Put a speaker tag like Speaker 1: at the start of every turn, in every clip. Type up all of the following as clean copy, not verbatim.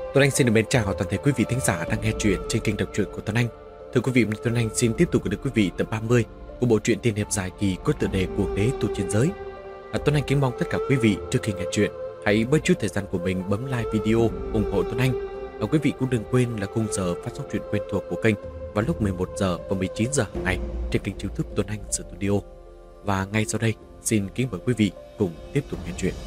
Speaker 1: Tuấn Anh xin được mến chào toàn thể quý vị thính giả đang nghe truyện trên kênh đọc truyện của Tuấn Anh. Thưa quý vị, Tuấn Anh xin tiếp tục gửi đến quý vị tập 30 của bộ truyện tiên hiệp dài kỳ có tựa đề Cuồng đế tu chiến giới. Tuấn Anh kính mong tất cả quý vị trước khi nghe truyện hãy bớt chút thời gian của mình bấm like video ủng hộ Tuấn Anh. Quý vị cũng đừng quên là khung giờ phát sóng truyện quen thuộc của kênh vào lúc 11 giờ và 19 giờ hàng ngày trên kênh YouTube Tuấn Anh Studio. Và ngay sau đây xin kính mời quý vị cùng tiếp tục nghe truyện.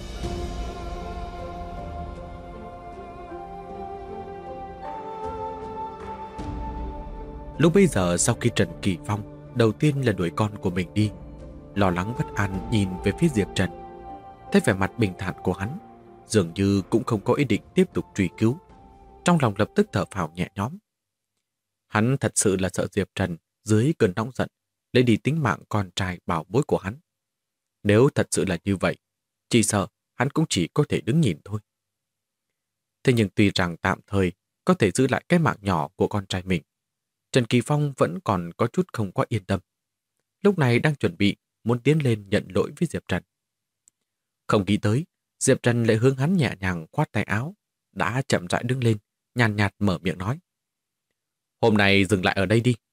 Speaker 1: Lúc bấy giờ sau khi Trần Kỳ Phong đầu tiên là đuổi con của mình đi, lo lắng bất an nhìn về phía Diệp Trần. Thấy vẻ mặt bình thản của hắn, dường như cũng không có ý định tiếp tục truy cứu. Trong lòng lập tức thở phào nhẹ nhõm. Hắn thật sự là sợ Diệp Trần dưới cơn nóng giận lấy đi tính mạng con trai bảo bối của hắn. Nếu thật sự là như vậy, chỉ sợ hắn cũng chỉ có thể đứng nhìn thôi. Thế nhưng tuy rằng tạm thời có thể giữ lại cái mạng nhỏ của con trai mình, Trần Kỳ Phong vẫn còn có chút không quá yên tâm. Lúc này đang chuẩn bị muốn tiến lên nhận lỗi với Diệp Trần. Không nghĩ tới, Diệp Trần lại hướng hắn nhẹ nhàng khoát tay áo, đã chậm rãi đứng lên, nhàn nhạt mở miệng nói. Hôm nay dừng lại ở đây đi.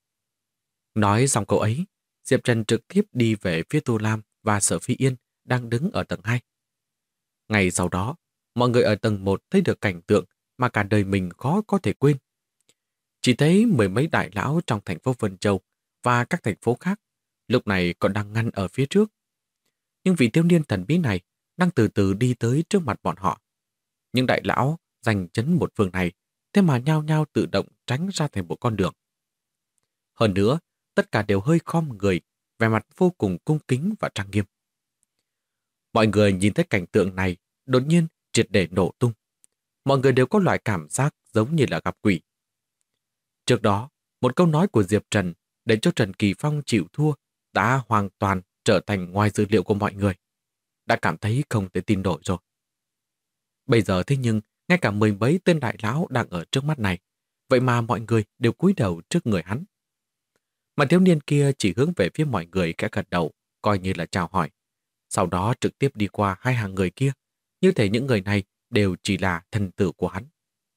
Speaker 1: Nói xong câu ấy, Diệp Trần trực tiếp đi về phía Tô Lam và Sở Phi Yên đang đứng ở tầng 2. Ngày sau đó, mọi người ở tầng 1 thấy được cảnh tượng mà cả đời mình khó có thể quên. Chỉ thấy mười mấy đại lão trong thành phố Vân Châu và các thành phố khác lúc này còn đang ngăn ở phía trước. Nhưng vị thiếu niên thần bí này đang từ từ đi tới trước mặt bọn họ. Những đại lão giành chấn một phương này thế mà nhao nhao tự động tránh ra thành một con đường. Hơn nữa, tất cả đều hơi khom người, vẻ mặt vô cùng cung kính và trang nghiêm. Mọi người nhìn thấy cảnh tượng này đột nhiên triệt để nổ tung. Mọi người đều có loại cảm giác giống như là gặp quỷ. Trước đó, một câu nói của Diệp Trần để cho Trần Kỳ Phong chịu thua đã hoàn toàn trở thành ngoài dữ liệu của mọi người. Đã cảm thấy không thể tin nổi rồi. Bây giờ thế nhưng, ngay cả mười mấy tên đại lão đang ở trước mắt này, vậy mà mọi người đều cúi đầu trước người hắn. Mà thiếu niên kia chỉ hướng về phía mọi người khẽ gật đầu, coi như là chào hỏi. Sau đó trực tiếp đi qua hai hàng người kia, như thể những người này đều chỉ là thần tử của hắn.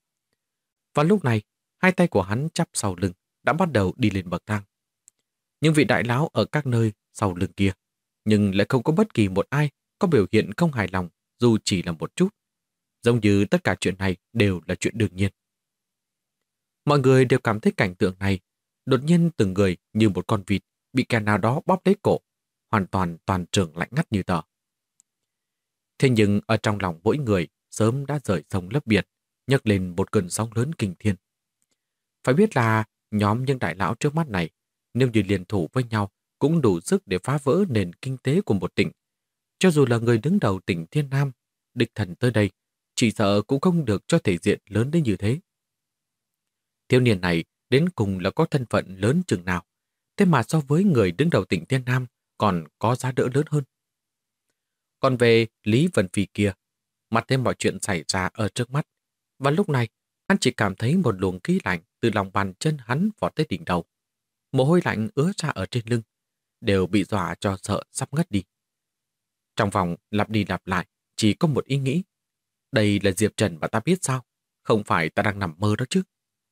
Speaker 1: Và lúc này, hai tay của hắn chắp sau lưng, đã bắt đầu đi lên bậc thang. Những vị đại lão ở các nơi sau lưng kia, nhưng lại không có bất kỳ một ai có biểu hiện không hài lòng dù chỉ là một chút. Giống như tất cả chuyện này đều là chuyện đương nhiên. Mọi người đều cảm thấy cảnh tượng này, đột nhiên từng người như một con vịt bị kẻ nào đó bóp lấy cổ, hoàn toàn trường lạnh ngắt như tờ. Thế nhưng ở trong lòng mỗi người sớm đã rời sông lấp biển, nhấc lên một cơn sóng lớn kinh thiên. Phải biết là nhóm những đại lão trước mắt này, nếu như liên thủ với nhau cũng đủ sức để phá vỡ nền kinh tế của một tỉnh. Cho dù là người đứng đầu tỉnh Thiên Nam, địch thần tới đây, chỉ sợ cũng không được cho thể diện lớn đến như thế. Thiếu niên này đến cùng là có thân phận lớn chừng nào, thế mà so với người đứng đầu tỉnh Thiên Nam còn có giá đỡ lớn hơn. Còn về Lý Vân Phi kia, mặt thêm mọi chuyện xảy ra ở trước mắt, và lúc này hắn chỉ cảm thấy một luồng khí lạnh từ lòng bàn chân hắn vọt tới đỉnh đầu. Mồ hôi lạnh ứa ra ở trên lưng, đều bị dọa cho sợ sắp ngất đi. Trong vòng lặp đi lặp lại, chỉ có một ý nghĩ. Đây là Diệp Trần mà ta biết sao? Không phải ta đang nằm mơ đó chứ?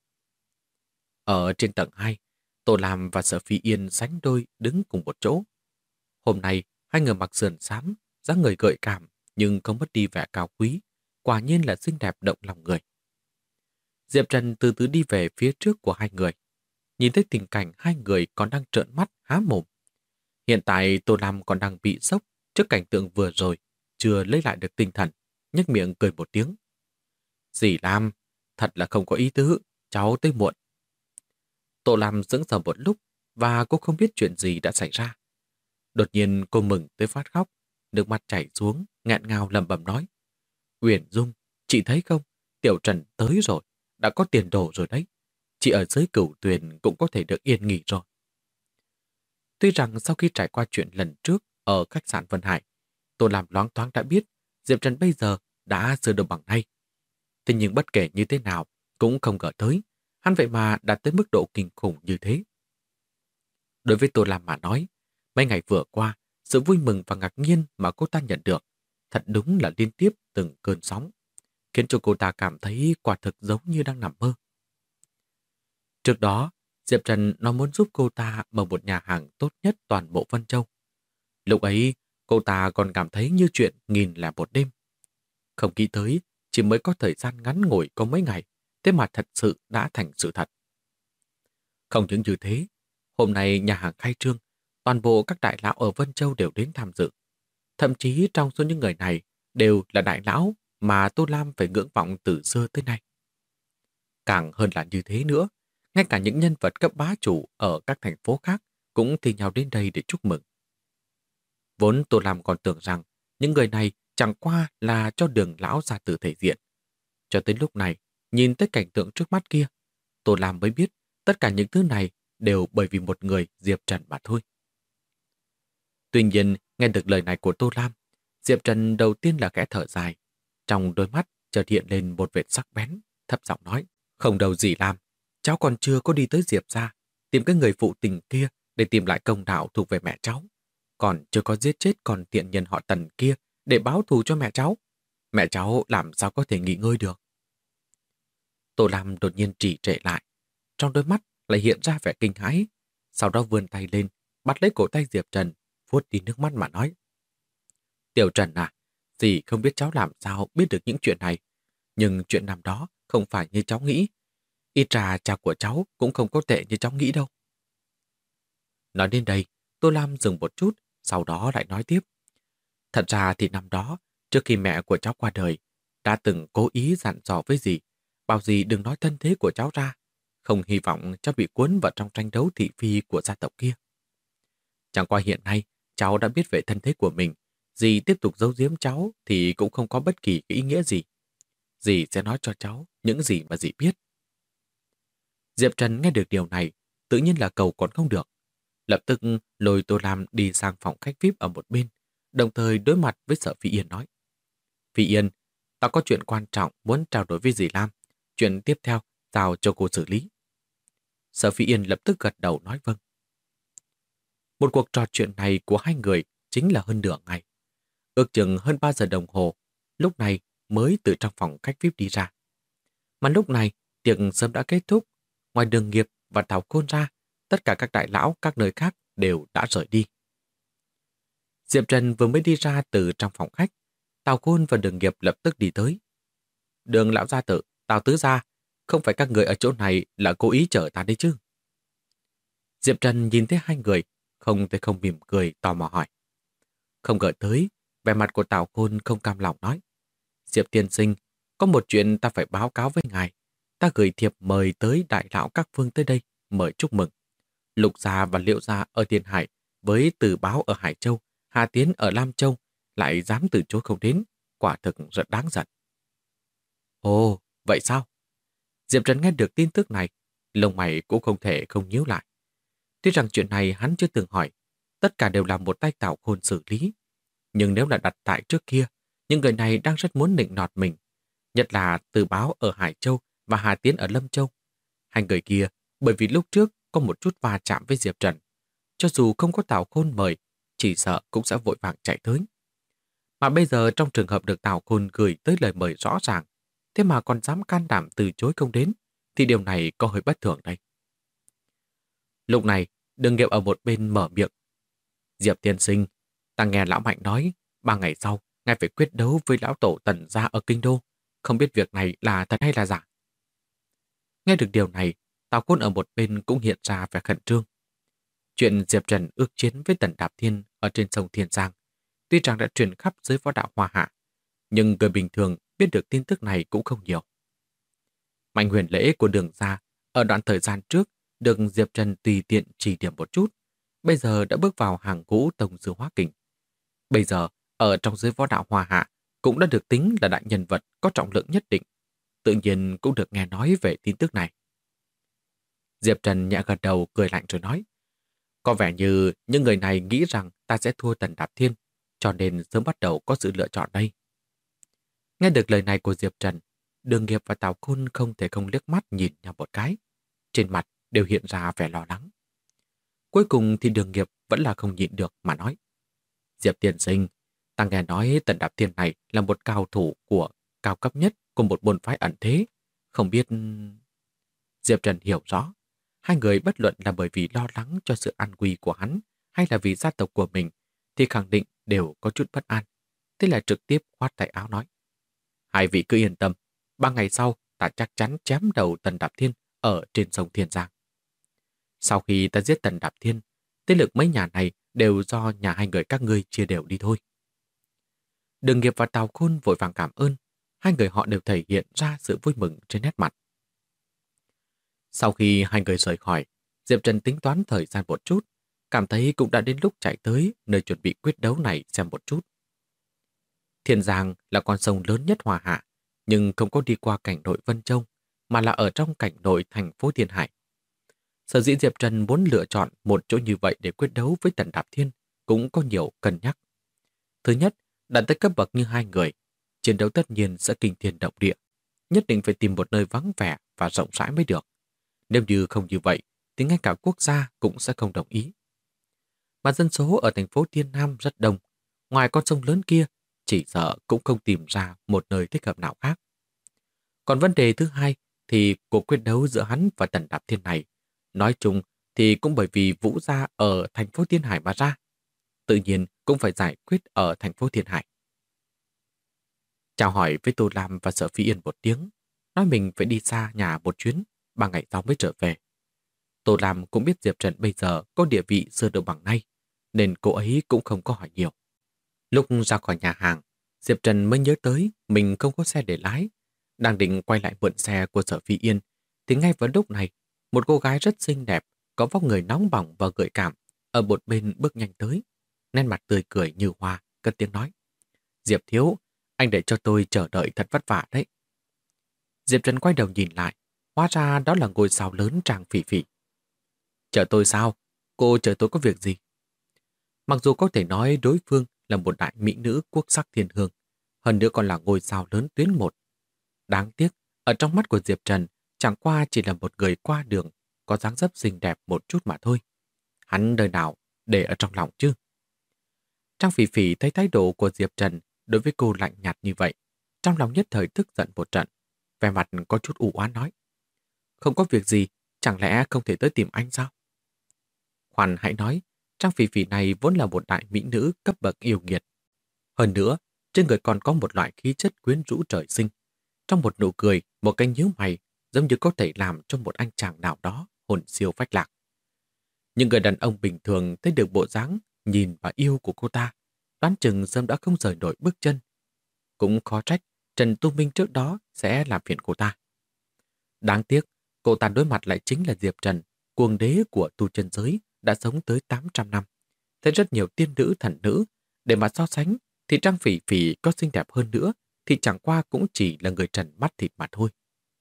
Speaker 1: Ở trên tầng 2, Tô Lam và Sở Phi Yên sánh đôi đứng cùng một chỗ. Hôm nay, hai người mặc sườn xám, dáng người gợi cảm nhưng không mất đi vẻ cao quý, quả nhiên là xinh đẹp động lòng người. Diệp Trần từ từ đi về phía trước của hai người. Nhìn thấy tình cảnh hai người còn đang trợn mắt há mồm. Hiện tại Tô Lam còn đang bị sốc trước cảnh tượng vừa rồi, chưa lấy lại được tinh thần, nhếch miệng cười một tiếng. Dì Lam, thật là không có ý tứ, cháu tới muộn. Tô Lam sững sờ một lúc và cô không biết chuyện gì đã xảy ra. Đột nhiên cô mừng tới phát khóc, nước mắt chảy xuống, nghẹn ngào lẩm bẩm nói. Uyển Dung, chị thấy không? Tiểu Trần tới rồi, đã có tiền đồ rồi đấy. Chị ở dưới Cửu Tuyền cũng có thể được yên nghỉ rồi. Tuy rằng sau khi trải qua chuyện lần trước ở khách sạn Vân Hải, Tô Lam loáng thoáng đã biết Diệp Trần bây giờ đã sửa được bằng nay. Thế nhưng bất kể như thế nào cũng không ngờ tới, hắn vậy mà đạt tới mức độ kinh khủng như thế. Đối với Tô Lam mà nói, mấy ngày vừa qua, sự vui mừng và ngạc nhiên mà cô ta nhận được thật đúng là liên tiếp từng cơn sóng. khiến cho cô ta cảm thấy quả thực giống như đang nằm mơ. Trước đó, Diệp Trần nó muốn giúp cô ta mở một nhà hàng tốt nhất toàn bộ Vân Châu. Lúc ấy, cô ta còn cảm thấy như chuyện nghìn lẻ một đêm. Không nghĩ tới, chỉ mới có thời gian ngắn ngủi có mấy ngày, thế mà thật sự đã thành sự thật. Không những như thế, hôm nay nhà hàng khai trương, toàn bộ các đại lão ở Vân Châu đều đến tham dự. Thậm chí trong số những người này đều là đại lão mà Tô Lam phải ngưỡng vọng từ xưa tới nay. Càng hơn là như thế nữa, ngay cả những nhân vật cấp bá chủ ở các thành phố khác cũng thi nhau đến đây để chúc mừng. Vốn Tô Lam còn tưởng rằng những người này chẳng qua là cho Đường lão ra từ thể diện. Cho tới lúc này, nhìn tới cảnh tượng trước mắt kia, Tô Lam mới biết tất cả những thứ này đều bởi vì một người Diệp Trần mà thôi. Tuy nhiên, nghe được lời này của Tô Lam, Diệp Trần đầu tiên là khẽ thở dài. Trong đôi mắt chợt hiện lên một vệt sắc bén, thấp giọng nói: "Không đâu gì Lam, cháu còn chưa có đi tới Diệp gia, tìm cái người phụ tình kia để tìm lại công đạo thuộc về mẹ cháu. Còn chưa có giết chết con tiện nhân họ Tần kia để báo thù cho mẹ cháu. Mẹ cháu làm sao có thể nghỉ ngơi được?" Tô Lam đột nhiên trì trệ lại, trong đôi mắt lại hiện ra vẻ kinh hãi, sau đó vươn tay lên, bắt lấy cổ tay Diệp Trần, vuốt đi nước mắt mà nói: "Tiểu Trần à, dì không biết cháu làm sao biết được những chuyện này, nhưng chuyện năm đó không phải như cháu nghĩ. Ít ra cha của cháu cũng không có tệ như cháu nghĩ đâu." Nói đến đây, Tô Lam dừng một chút, sau đó lại nói tiếp: "Thật ra thì năm đó, trước khi mẹ của cháu qua đời, đã từng cố ý dặn dò với dì, bảo dì đừng nói thân thế của cháu ra, không hy vọng cháu bị cuốn vào trong tranh đấu thị phi của gia tộc kia. Chẳng qua hiện nay, cháu đã biết về thân thế của mình, dì tiếp tục giấu giếm cháu thì cũng không có bất kỳ cái ý nghĩa gì. Dì sẽ nói cho cháu những gì mà dì biết." Diệp Trần nghe được điều này, tự nhiên là cầu còn không được. Lập tức lôi Tô Lam đi sang phòng khách VIP ở một bên, đồng thời đối mặt với Sở Phi Yên nói: "Phi Yên, tao có chuyện quan trọng muốn trao đổi với dì Lam. Chuyện tiếp theo, giao cho cô xử lý." Sở Phi Yên lập tức gật đầu nói vâng. Một cuộc trò chuyện này của hai người chính là hơn nửa ngày. Ước chừng hơn 3 giờ đồng hồ, lúc này mới từ trong phòng khách VIP đi ra. Mà lúc này, tiệc sớm đã kết thúc. Ngoài Đường Nghiệp và Tào Khôn ra, tất cả các đại lão các nơi khác đều đã rời đi. Diệp Trần vừa mới đi ra từ trong phòng khách, Tào Khôn và Đường Nghiệp lập tức đi tới. "Đường lão gia tử, Tào tứ gia, không phải các người ở chỗ này là cố ý chở ta đấy chứ?" Diệp Trần nhìn thấy hai người, không thể không mỉm cười tò mò hỏi. Không ngờ tới, vẻ mặt của Tào Khôn không cam lòng nói: "Diệp tiên sinh, có một chuyện ta phải báo cáo với ngài. Ta gửi thiệp mời tới đại lão các phương tới đây, mời chúc mừng. Lục gia và Liệu gia ở Thiên Hải, với Từ Báo ở Hải Châu, Hà Tiến ở Lam Châu, lại dám từ chối không đến, quả thực rất đáng giận." Ồ, vậy sao? Diệp Trần nghe được tin tức này, lông mày cũng không thể không nhíu lại. Tuy rằng chuyện này hắn chưa từng hỏi, tất cả đều là một tay Tào Khôn xử lý. Nhưng nếu là đặt tại trước kia, những người này đang rất muốn nịnh nọt mình. Nhất là Từ Báo ở Hải Châu và Hà Tiến ở Lâm Châu. Hai người kia, bởi vì lúc trước có một chút va chạm với Diệp Trần, cho dù không có Tào Khôn mời, chỉ sợ cũng sẽ vội vàng chạy tới. Mà bây giờ trong trường hợp được Tào Khôn gửi tới lời mời rõ ràng, thế mà còn dám can đảm từ chối không đến, thì điều này có hơi bất thường đây. Lúc này, Đường Nghiệp ở một bên mở miệng: "Diệp tiên sinh, ta nghe lão Mạnh nói, 3 ngày sau, ngài phải quyết đấu với lão tổ Tần gia ở Kinh Đô. Không biết việc này là thật hay là giả?" Nghe được điều này, Tào Khôn ở một bên cũng hiện ra vẻ khẩn trương. Chuyện Diệp Trần ước chiến với Tần Đạp Thiên ở trên sông Thiên Giang, tuy rằng đã truyền khắp giới võ đạo Hoa Hạ, nhưng người bình thường biết được tin tức này cũng không nhiều. Mạnh huyền lễ của Đường gia ở đoạn thời gian trước được Diệp Trần tùy tiện chỉ điểm một chút, bây giờ đã bước vào hàng ngũ tông sư hóa kình. Bây giờ, ở trong giới võ đạo Hoa Hạ cũng đã được tính là đại nhân vật có trọng lượng nhất định, tự nhiên cũng được nghe nói về tin tức này. Diệp Trần nhẹ gật đầu cười lạnh rồi nói: "Có vẻ như những người này nghĩ rằng ta sẽ thua Tần Đạp Thiên, cho nên sớm bắt đầu có sự lựa chọn đây." Nghe được lời này của Diệp Trần, Đường Nghiệp và Tào Khôn không thể không liếc mắt nhìn nhau một cái. Trên mặt đều hiện ra vẻ lo lắng. Cuối cùng thì Đường Nghiệp vẫn là không nhịn được mà nói: "Diệp tiên sinh, ta nghe nói Tần Đạp Thiên này là một cao thủ của cao cấp nhất của một môn phái ẩn thế. Không biết... Diệp Trần hiểu rõ, hai người bất luận là bởi vì lo lắng cho sự an nguy của hắn hay là vì gia tộc của mình thì khẳng định đều có chút bất an. Thế là trực tiếp khoát tay áo nói: hai vị cứ yên tâm, 3 ngày sau ta chắc chắn chém đầu Tần Đạp Thiên ở trên sông Thiên Giang. Sau khi ta giết Tần Đạp Thiên, thế lực mấy nhà này đều do nhà hai người các ngươi chia đều đi thôi. Đường Nghiệp và Tào Khôn vội vàng cảm ơn, hai người họ đều thể hiện ra sự vui mừng trên nét mặt. Sau khi hai người rời khỏi, Diệp Trần tính toán thời gian một chút, cảm thấy cũng đã đến lúc chạy tới nơi chuẩn bị quyết đấu này xem một chút. Thiên Giang là con sông lớn nhất Hoa Hạ, nhưng không có đi qua cảnh nội Vân Châu, mà là ở trong cảnh nội thành phố Thiên Hải. Sở dĩ Diệp Trần muốn lựa chọn một chỗ như vậy để quyết đấu với Tần Đạp Thiên cũng có nhiều cân nhắc. Thứ nhất, đạt tới cấp bậc như hai người, chiến đấu tất nhiên sẽ kinh thiên động địa, nhất định phải tìm một nơi vắng vẻ và rộng rãi mới được. Nếu như không như vậy, thì ngay cả quốc gia cũng sẽ không đồng ý. Mà dân số ở thành phố Thiên Nam rất đông, ngoài con sông lớn kia, chỉ sợ cũng không tìm ra một nơi thích hợp nào khác. Còn vấn đề thứ hai thì cuộc quyết đấu giữa hắn và Tần Đạp Thiên này, nói chung thì cũng bởi vì Vũ gia ở thành phố Thiên Hải mà ra, tự nhiên cũng phải giải quyết ở thành phố Thiên Hải. Chào hỏi với Tô Lam và Sở Phi Yên một tiếng, nói mình phải đi xa nhà một chuyến, 3 ngày sau mới trở về. Tô Lam cũng biết Diệp Trần bây giờ có địa vị xưa đâu bằng nay, nên cô ấy cũng không có hỏi nhiều. Lúc ra khỏi nhà hàng, Diệp Trần mới nhớ tới mình không có xe để lái. Đang định quay lại mượn xe của Sở Phi Yên, thì ngay vào lúc này, một cô gái rất xinh đẹp, có vóc người nóng bỏng và gợi cảm, ở một bên bước nhanh tới. Nét mặt tươi cười như hoa, cất tiếng nói: Diệp thiếu, anh để cho tôi chờ đợi thật vất vả đấy. Diệp Trần quay đầu nhìn lại, hóa ra đó là ngôi sao lớn Trang Phỉ Phỉ. Chờ tôi sao? Cô chờ tôi có việc gì? Mặc dù có thể nói đối phương là một đại mỹ nữ quốc sắc thiên hương, hơn nữa còn là ngôi sao lớn tuyến một. Đáng tiếc, ở trong mắt của Diệp Trần, chẳng qua chỉ là một người qua đường, có dáng dấp xinh đẹp một chút mà thôi. Hắn đời nào để ở trong lòng chứ? Trang Phỉ Phỉ thấy thái độ của Diệp Trần đối với cô lạnh nhạt như vậy, trong lòng nhất thời tức giận một trận, vẻ mặt có chút u oán nói: Không có việc gì, chẳng lẽ không thể tới tìm anh sao? Khoan hãy nói, Trang Phỉ Phỉ này vốn là một đại mỹ nữ cấp bậc yêu nghiệt. Hơn nữa, trên người còn có một loại khí chất quyến rũ trời sinh. Trong một nụ cười, một cái nhíu mày, giống như có thể làm cho một anh chàng nào đó hồn siêu phách lạc. Những người đàn ông bình thường thấy được bộ dáng, nhìn và yêu của cô ta, đoán chừng sớm đã không rời nổi bước chân. Cũng khó trách Trần Tu Minh trước đó sẽ làm phiền cô ta. Đáng tiếc, cô ta đối mặt lại chính là Diệp Trần, cuồng đế của tu chân giới, đã sống tới 800 năm. Thấy rất nhiều tiên nữ thần nữ, để mà so sánh thì Trang Phỉ Phỉ có xinh đẹp hơn nữa thì chẳng qua cũng chỉ là người trần mắt thịt mà thôi.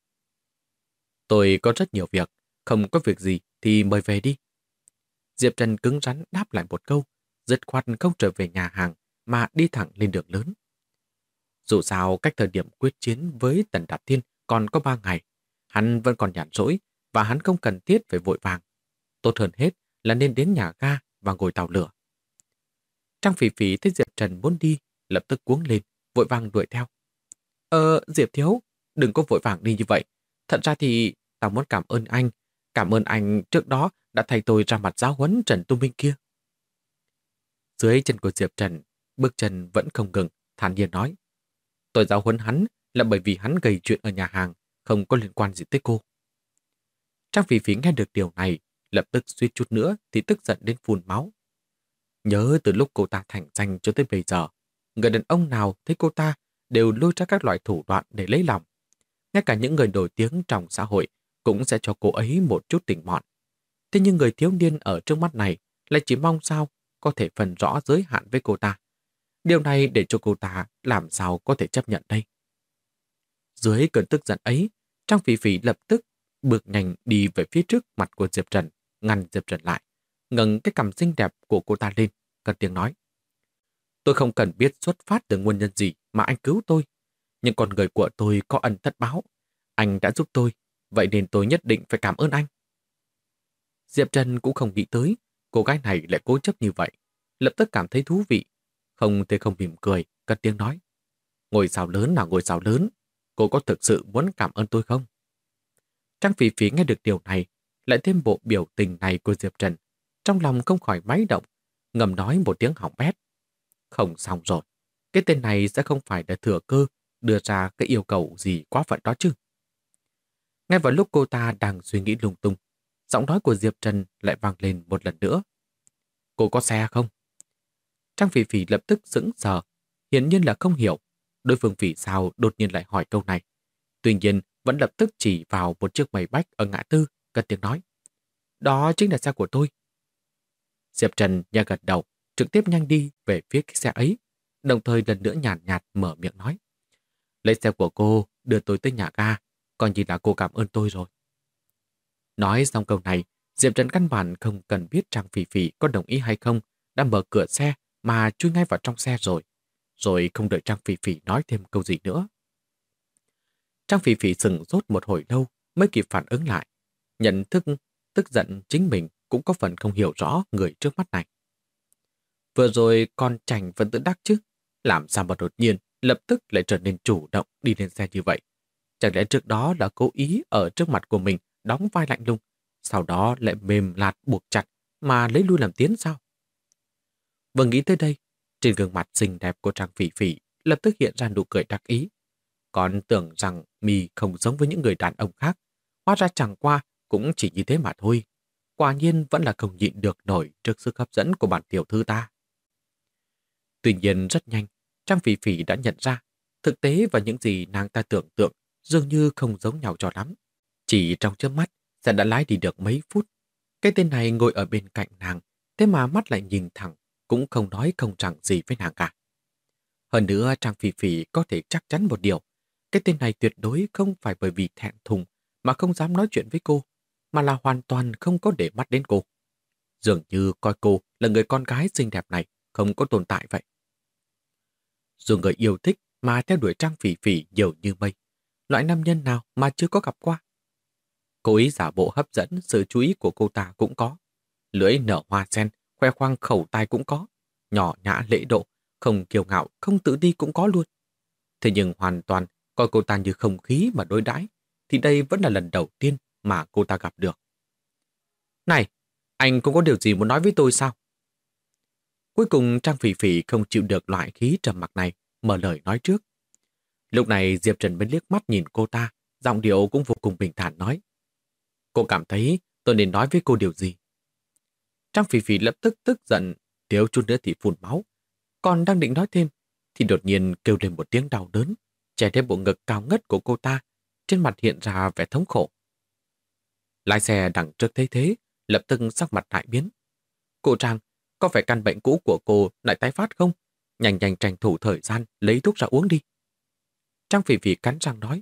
Speaker 1: Tôi có rất nhiều việc, không có việc gì thì mời về đi. Diệp Trần cứng rắn đáp lại một câu, dứt khoát không trở về nhà hàng mà đi thẳng lên đường lớn. Dù sao cách thời điểm quyết chiến với Tần Đạp Thiên còn có 3 ngày, hắn vẫn còn nhàn rỗi và hắn không cần thiết phải vội vàng. Tốt hơn hết là nên đến nhà ga và ngồi tàu lửa. Trang Phỉ Phỉ thấy Diệp Trần muốn đi, lập tức cuống lên, vội vàng đuổi theo. Diệp thiếu, đừng có vội vàng đi như vậy. Thật ra thì tao muốn cảm ơn anh trước đó đã thay tôi ra mặt giáo huấn Trần Tu Minh kia. Dưới chân của Diệp Trần, bước chân vẫn không ngừng, thản nhiên nói: Tôi giáo huấn hắn là bởi vì hắn gây chuyện ở nhà hàng, không có liên quan gì tới cô. Trang Phỉ Phỉ nghe được điều này, lập tức suýt chút nữa thì tức giận đến phun máu. Nhớ từ lúc cô ta thành danh cho tới bây giờ, người đàn ông nào thấy cô ta đều lôi ra các loại thủ đoạn để lấy lòng. Ngay cả những người nổi tiếng trong xã hội cũng sẽ cho cô ấy một chút tình mọn. Thế nhưng người thiếu niên ở trước mắt này lại chỉ mong sao có thể phân rõ giới hạn với cô ta. Điều này để cho cô ta làm sao có thể chấp nhận đây. Dưới cơn tức giận ấy, Trang Phỉ Phỉ lập tức bước nhanh đi về phía trước mặt của Diệp Trần, ngăn Diệp Trần lại, ngẩng cái cằm xinh đẹp của cô ta lên, cất tiếng nói: Tôi không cần biết xuất phát từ nguyên nhân gì mà anh cứu tôi, nhưng con người của tôi có ân tất báo. Anh đã giúp tôi, vậy nên tôi nhất định phải cảm ơn anh. Diệp Trần cũng không nghĩ tới cô gái này lại cố chấp như vậy, lập tức cảm thấy thú vị, không thể không mỉm cười, cất tiếng nói: Ngôi sao lớn là ngôi sao lớn, cô có thực sự muốn cảm ơn tôi không? Trang Phỉ Phỉ nghe được điều này, lại thêm bộ biểu tình này của Diệp Trần. Trong lòng không khỏi máy động, ngầm nói một tiếng hỏng bét. Không xong rồi, cái tên này sẽ không phải đã thừa cơ đưa ra cái yêu cầu gì quá phận đó chứ. Ngay vào lúc cô ta đang suy nghĩ lung tung, giọng nói của Diệp Trần lại vang lên một lần nữa. Cô có xe không? Trang Phỉ Phỉ lập tức sững sờ, hiển nhiên là không hiểu đối phương vì sao đột nhiên lại hỏi câu này. Tuy nhiên vẫn lập tức chỉ vào một chiếc máy bách ở ngã tư, cất tiếng nói. Đó chính là xe của tôi. Diệp Trần nhẹ gật đầu, trực tiếp nhanh đi về phía cái xe ấy, đồng thời lần nữa nhàn nhạt mở miệng nói. Lấy xe của cô đưa tôi tới nhà ga, coi như là cô cảm ơn tôi rồi. Nói xong câu này, Diệp Trần căn bản không cần biết Trang Phỉ Phỉ có đồng ý hay không, đã mở cửa xe mà chui ngay vào trong xe rồi không đợi Trang Phỉ Phỉ nói thêm câu gì nữa. Trang Phỉ Phỉ sững sốt một hồi lâu mới kịp phản ứng lại, nhận thức tức giận chính mình cũng có phần không hiểu rõ người trước mắt này. Vừa rồi con chành vẫn tự đắc chứ, làm sao mà đột nhiên lập tức lại trở nên chủ động đi lên xe như vậy. Chẳng lẽ trước đó là cố ý ở trước mặt của mình đóng vai lạnh lùng, sau đó lại mềm lạt buộc chặt mà lấy lui làm tiến sao? Vừa nghĩ tới đây, trên gương mặt xinh đẹp của Trang Phỉ Phỉ lập tức hiện ra nụ cười đắc ý. Còn tưởng rằng mì không giống với những người đàn ông khác, hóa ra chẳng qua cũng chỉ như thế mà thôi. Quả nhiên vẫn là không nhịn được nổi trước sức hấp dẫn của bản tiểu thư ta. Tuy nhiên rất nhanh, Trang Phỉ Phỉ đã nhận ra thực tế và những gì nàng ta tưởng tượng dường như không giống nhau cho lắm. Chỉ trong chớp mắt, sẽ đã lái đi được mấy phút. Cái tên này ngồi ở bên cạnh nàng, thế mà mắt lại nhìn thẳng, cũng không nói không rằng gì với nàng cả. Hơn nữa, Trang Phỉ Phỉ có thể chắc chắn một điều, cái tên này tuyệt đối không phải bởi vì thẹn thùng mà không dám nói chuyện với cô, mà là hoàn toàn không có để mắt đến cô. Dường như coi cô là người con gái xinh đẹp này không có tồn tại vậy. Dù người yêu thích mà theo đuổi Trang Phỉ Phỉ nhiều như mây, loại nam nhân nào mà chưa có gặp qua. Cố ý giả bộ hấp dẫn sự chú ý của cô ta cũng có. Lưỡi nở hoa sen, khoe khoang khẩu tai cũng có. Nhỏ nhã lễ độ, không kiêu ngạo, không tự ti cũng có luôn. Thế nhưng hoàn toàn coi cô ta như không khí mà đối đãi, thì đây vẫn là lần đầu tiên mà cô ta gặp được. Này, anh cũng có điều gì muốn nói với tôi sao? Cuối cùng Trang Phỉ Phỉ không chịu được loại khí trầm mặc này, mở lời nói trước. Lúc này Diệp Trần mới liếc mắt nhìn cô ta, giọng điệu cũng vô cùng bình thản nói. Cô cảm thấy tôi nên nói với cô điều gì? Trang Phỉ Phỉ lập tức tức giận, thiếu chút nữa thì phun máu. Còn đang định nói thêm, thì đột nhiên kêu lên một tiếng đau đớn, che đến bộ ngực cao ngất của cô ta, trên mặt hiện ra vẻ thống khổ. Lái xe đằng trước thấy thế, lập tức sắc mặt đại biến. Cô Trang, có phải căn bệnh cũ của cô lại tái phát không? Nhanh nhanh tranh thủ thời gian, lấy thuốc ra uống đi. Trang Phỉ Phỉ cắn răng nói,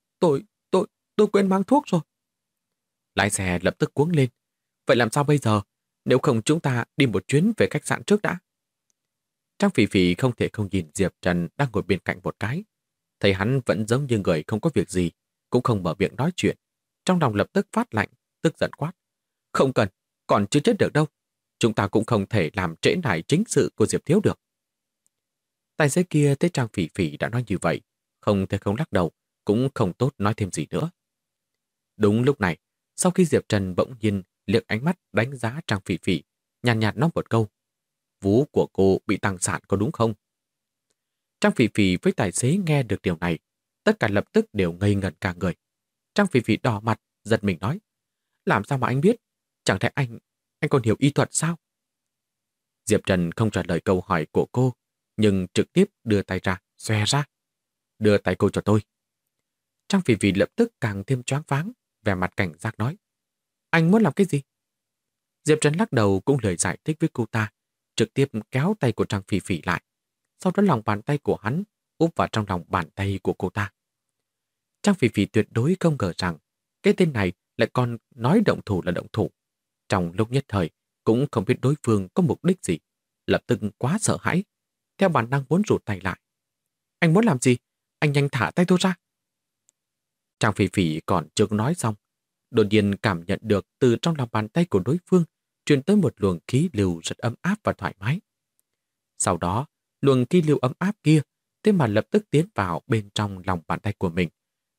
Speaker 1: tôi quên mang thuốc rồi. Lái xe lập tức cuống lên. Vậy làm sao bây giờ? Nếu không chúng ta đi một chuyến về khách sạn trước đã. Trang Phỉ Phỉ không thể không nhìn Diệp Trần đang ngồi bên cạnh một cái. Thấy hắn vẫn giống như người không có việc gì, cũng không mở miệng nói chuyện. Trong lòng lập tức phát lạnh, tức giận quát. Không cần, còn chưa chết được đâu. Chúng ta cũng không thể làm trễ nải chính sự của Diệp Thiếu được. Tài xế kia thấy Trang Phỉ Phỉ đã nói như vậy, không thể không lắc đầu, cũng không tốt nói thêm gì nữa. Đúng lúc này, sau khi Diệp Trần bỗng nhiên liếc ánh mắt đánh giá Trang Phỉ Phỉ, nhàn nhạt nói một câu. Vú của cô bị tăng sản có đúng không? Trang Phỉ Phỉ với tài xế nghe được điều này, tất cả lập tức đều ngây ngẩn cả người. Trang Phỉ Phỉ đỏ mặt, giật mình nói. Làm sao mà anh biết? Chẳng thể anh còn hiểu y thuật sao? Diệp Trần không trả lời câu hỏi của cô, nhưng trực tiếp đưa tay ra, xòe ra. Đưa tay cô cho tôi. Trang Phỉ Phỉ lập tức càng thêm choáng váng, vẻ mặt cảnh giác nói. Anh muốn làm cái gì? Diệp Trần lắc đầu cũng lời giải thích với cô ta, trực tiếp kéo tay của Trang Phỉ Phỉ lại. Sau đó lòng bàn tay của hắn úp vào trong lòng bàn tay của cô ta. Trang Phỉ Phỉ tuyệt đối không ngờ rằng cái tên này lại còn nói động thủ là động thủ. Trong lúc nhất thời cũng không biết đối phương có mục đích gì, lập tức quá sợ hãi, theo bản năng muốn rụt tay lại. Anh muốn làm gì? Anh nhanh thả tay tôi ra. Trang Phỉ Phỉ còn chưa nói xong, đột nhiên cảm nhận được từ trong lòng bàn tay của đối phương truyền tới một luồng khí lưu rất ấm áp và thoải mái. Sau đó, luồng khí lưu ấm áp kia thế mà lập tức tiến vào bên trong lòng bàn tay của mình,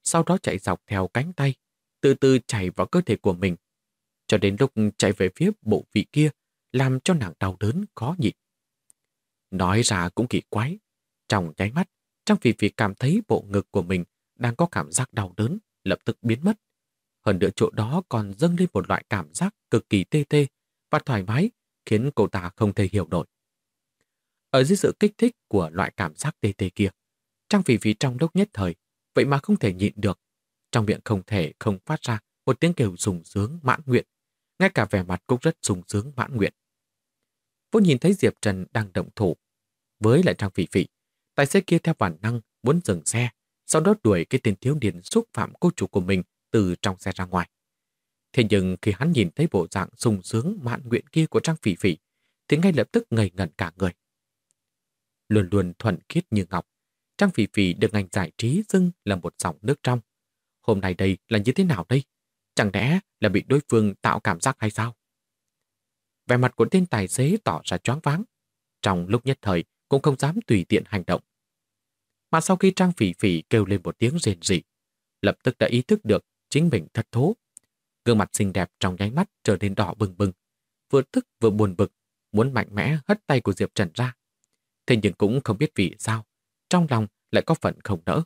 Speaker 1: sau đó chạy dọc theo cánh tay, từ từ chạy vào cơ thể của mình, cho đến lúc chạy về phía bộ vị kia, làm cho nàng đau đớn khó nhịn. Nói ra cũng kỳ quái, trong nháy mắt, Trang Phỉ Phỉ cảm thấy bộ ngực của mình đang có cảm giác đau đớn, lập tức biến mất. Hơn nữa chỗ đó còn dâng lên một loại cảm giác cực kỳ tê tê và thoải mái, khiến cô ta không thể hiểu nổi. Ở dưới sự kích thích của loại cảm giác tê tê kia, Trang Phỉ Phỉ trong lúc nhất thời, vậy mà không thể nhịn được. Trong miệng không thể không phát ra một tiếng kêu sung sướng mãn nguyện, ngay cả vẻ mặt cũng rất sung sướng mãn nguyện. Vô nhìn thấy Diệp Trần đang động thủ với lại Trang Phỉ Phỉ, tài xế kia theo bản năng muốn dừng xe, sau đó đuổi cái tên thiếu niên xúc phạm cô chủ của mình từ trong xe ra ngoài. Thế nhưng khi hắn nhìn thấy bộ dạng sung sướng mãn nguyện kia của Trang Phỉ Phỉ, thì ngay lập tức ngây ngẩn cả người. Luôn luôn thuần khiết như ngọc, Trang Phỉ Phỉ được ngành giải trí xưng là một dòng nước trong. Hôm nay đây là như thế nào đây? Chẳng lẽ là bị đối phương tạo cảm giác hay sao? Vẻ mặt của tên tài xế tỏ ra choáng váng, trong lúc nhất thời cũng không dám tùy tiện hành động. Mà sau khi Trang Phỉ Phỉ kêu lên một tiếng rền rỉ, lập tức đã ý thức được chính mình thất thố. Gương mặt xinh đẹp trong nháy mắt trở nên đỏ bừng bừng, vừa tức vừa buồn bực, muốn mạnh mẽ hất tay của Diệp Trần ra. Thế nhưng cũng không biết vì sao, trong lòng lại có phần không nỡ.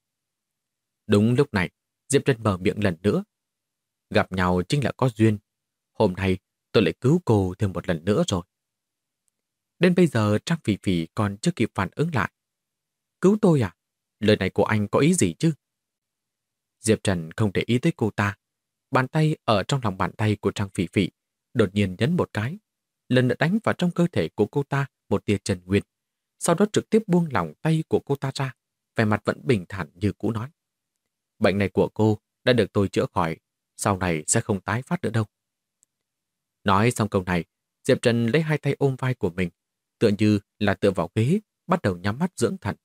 Speaker 1: Đúng lúc này, Diệp Trần mở miệng lần nữa. Gặp nhau chính là có duyên. Hôm nay tôi lại cứu cô thêm một lần nữa rồi. Đến bây giờ Trang Phỉ Phỉ còn chưa kịp phản ứng lại. Cứu tôi à? Lời này của anh có ý gì chứ? Diệp Trần không để ý tới cô ta. Bàn tay ở trong lòng bàn tay của Trang Phỉ Phỉ đột nhiên nhấn một cái, lần nữa đánh vào trong cơ thể của cô ta một tia chân nguyên. Sau đó trực tiếp buông lỏng tay của cô ta ra, vẻ mặt vẫn bình thản như cũ nói. Bệnh này của cô đã được tôi chữa khỏi, sau này sẽ không tái phát nữa đâu. Nói xong câu này, Diệp Trần lấy hai tay ôm vai của mình, tựa như là tựa vào ghế, bắt đầu nhắm mắt dưỡng thần.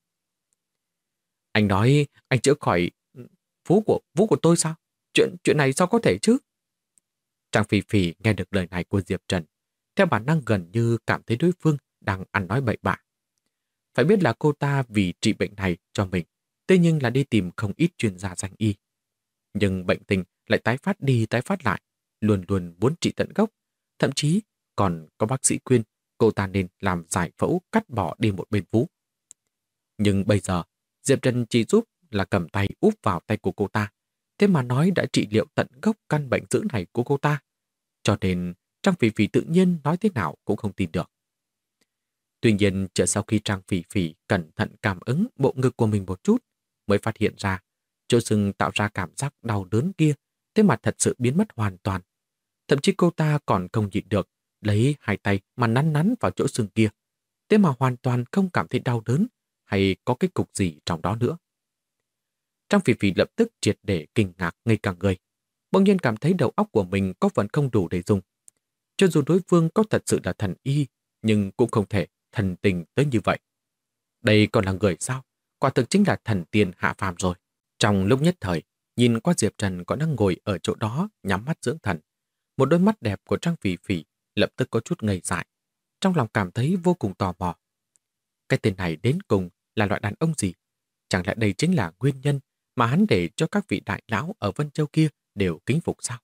Speaker 1: Anh nói anh chữa khỏi vú của tôi sao? Chuyện này sao có thể chứ? Trang Phỉ Phỉ nghe được lời này của Diệp Trần, theo bản năng gần như cảm thấy đối phương đang ăn nói bậy bạ. Phải biết là cô ta vì trị bệnh này cho mình, thế nhưng là đi tìm không ít chuyên gia danh y. Nhưng bệnh tình lại tái phát đi tái phát lại, luôn luôn muốn trị tận gốc. Thậm chí còn có bác sĩ khuyên cô ta nên làm giải phẫu cắt bỏ đi một bên vú. Nhưng bây giờ, Diệp Trần chỉ giúp là cầm tay úp vào tay của cô ta, thế mà nói đã trị liệu tận gốc căn bệnh dữ này của cô ta. Cho nên Trang Phỉ Phỉ tự nhiên nói thế nào cũng không tin được. Tuy nhiên, chờ sau khi Trang Phỉ Phỉ cẩn thận cảm ứng bộ ngực của mình một chút, mới phát hiện ra chỗ sưng tạo ra cảm giác đau đớn kia, thế mà thật sự biến mất hoàn toàn. Thậm chí cô ta còn không nhịn được, lấy hai tay mà nắn nắn vào chỗ sưng kia, thế mà hoàn toàn không cảm thấy đau đớn hay có cái cục gì trong đó nữa. Trang Phỉ Phỉ lập tức triệt để kinh ngạc ngây cả người, bỗng nhiên cảm thấy đầu óc của mình có phần không đủ để dùng. Cho dù đối phương có thật sự là thần y, nhưng cũng không thể thần tình tới như vậy. Đây còn là người sao? Quả thực chính là thần tiên hạ phàm rồi. Trong lúc nhất thời, nhìn qua Diệp Trần còn đang ngồi ở chỗ đó nhắm mắt dưỡng thần. Một đôi mắt đẹp của Trang Phỉ Phỉ lập tức có chút ngây dại. Trong lòng cảm thấy vô cùng tò mò. Cái tên này đến cùng là loại đàn ông gì? Chẳng lẽ đây chính là nguyên nhân mà hắn để cho các vị đại lão ở Vân Châu kia đều kính phục sao?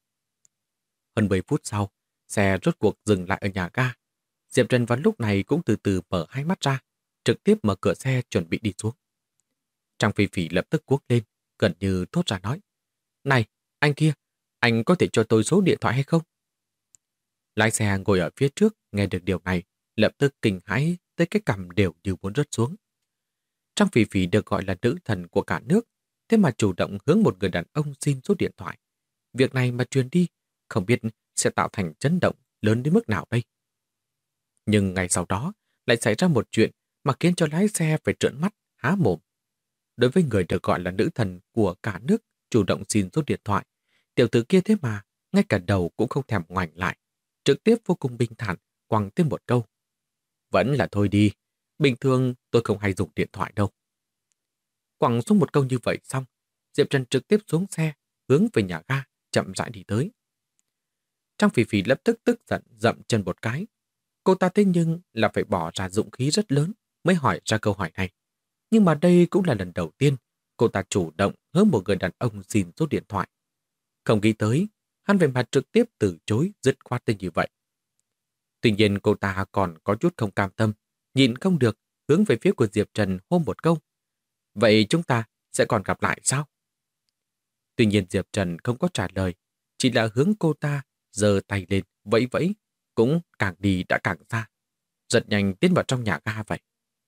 Speaker 1: Hơn 10 phút sau, xe rốt cuộc dừng lại ở nhà ga. Diệp Trần vào lúc này cũng từ từ mở hai mắt ra, trực tiếp mở cửa xe chuẩn bị đi xuống. Trang Phỉ Phỉ lập tức cuống lên, gần như thốt ra nói. Này, anh kia, anh có thể cho tôi số điện thoại hay không? Lái xe ngồi ở phía trước nghe được điều này, lập tức kinh hãi tới cái cằm đều như muốn rớt xuống. Trang Phỉ Phỉ được gọi là nữ thần của cả nước, thế mà chủ động hướng một người đàn ông xin số điện thoại. Việc này mà truyền đi, không biết sẽ tạo thành chấn động lớn đến mức nào đây. Nhưng ngày sau đó lại xảy ra một chuyện mà khiến cho lái xe phải trợn mắt, há mồm. Đối với người được gọi là nữ thần của cả nước chủ động xin số điện thoại, tiểu tử kia thế mà ngay cả đầu cũng không thèm ngoảnh lại, trực tiếp vô cùng bình thản quăng thêm một câu. Vẫn là thôi đi, bình thường tôi không hay dùng điện thoại đâu. Quăng xuống một câu như vậy xong, Diệp Trần trực tiếp xuống xe, hướng về nhà ga, chậm rãi đi tới. Trang Phỉ Phỉ lập tức tức giận dậm chân một cái. Cô ta thế nhưng là phải bỏ ra dũng khí rất lớn mới hỏi ra câu hỏi này. Nhưng mà đây cũng là lần đầu tiên cô ta chủ động hướng một người đàn ông xin số điện thoại. Không nghĩ tới, hắn về mặt trực tiếp từ chối dứt khoát tới như vậy. Tuy nhiên cô ta còn có chút không cam tâm, nhịn không được, hướng về phía của Diệp Trần hô một câu. Vậy chúng ta sẽ còn gặp lại sao? Tuy nhiên Diệp Trần không có trả lời, chỉ là hướng cô ta giơ tay lên, vẫy vẫy, cũng càng đi đã càng xa, giật nhanh tiến vào trong nhà ga vậy.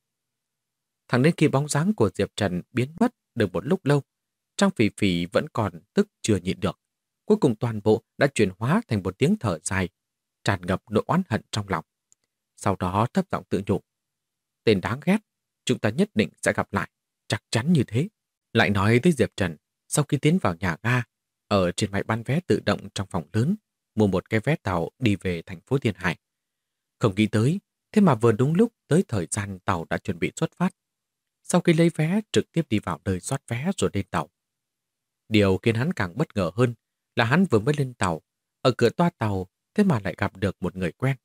Speaker 1: Thẳng đến khi bóng dáng của Diệp Trần biến mất được một lúc lâu, Trang Phỉ Phỉ vẫn còn tức chưa nhịn được. Cuối cùng toàn bộ đã chuyển hóa thành một tiếng thở dài, tràn ngập nỗi oán hận trong lòng. Sau đó thấp giọng tự nhủ. Tên đáng ghét, chúng ta nhất định sẽ gặp lại, chắc chắn như thế. Lại nói tới Diệp Trần, sau khi tiến vào nhà ga, ở trên máy bán vé tự động trong phòng lớn, mua một cái vé tàu đi về thành phố Thiên Hải. Không nghĩ tới, thế mà vừa đúng lúc tới thời gian tàu đã chuẩn bị xuất phát. Sau khi lấy vé, trực tiếp đi vào nơi soát vé rồi lên tàu. Điều khiến hắn càng bất ngờ hơn là hắn vừa mới lên tàu, ở cửa toa tàu, thế mà lại gặp được một người quen.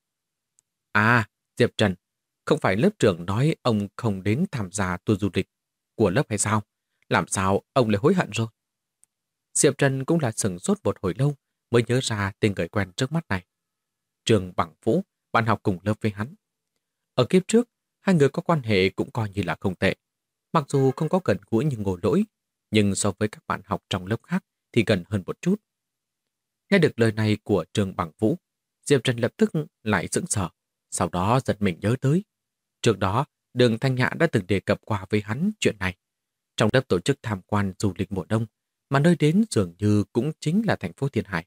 Speaker 1: À, Diệp Trần, không phải lớp trưởng nói ông không đến tham gia tour du lịch của lớp hay sao? Làm sao ông lại hối hận rồi? Diệp Trần cũng là sửng sốt một hồi lâu mới nhớ ra tên người quen trước mắt này. Trường Bằng Vũ, bạn học cùng lớp với hắn. Ở kiếp trước, hai người có quan hệ cũng coi như là không tệ. Mặc dù không có gần gũi như Ngô Lỗi, nhưng so với các bạn học trong lớp khác thì gần hơn một chút. Nghe được lời này của Trường Bằng Vũ, Diệp Trần lập tức lại sững sờ, sau đó giật mình nhớ tới. Trước đó, Đường Thanh Nhã đã từng đề cập qua với hắn chuyện này. Trong lớp tổ chức tham quan du lịch mùa đông, mà nơi đến dường như cũng chính là thành phố Thiên Hải.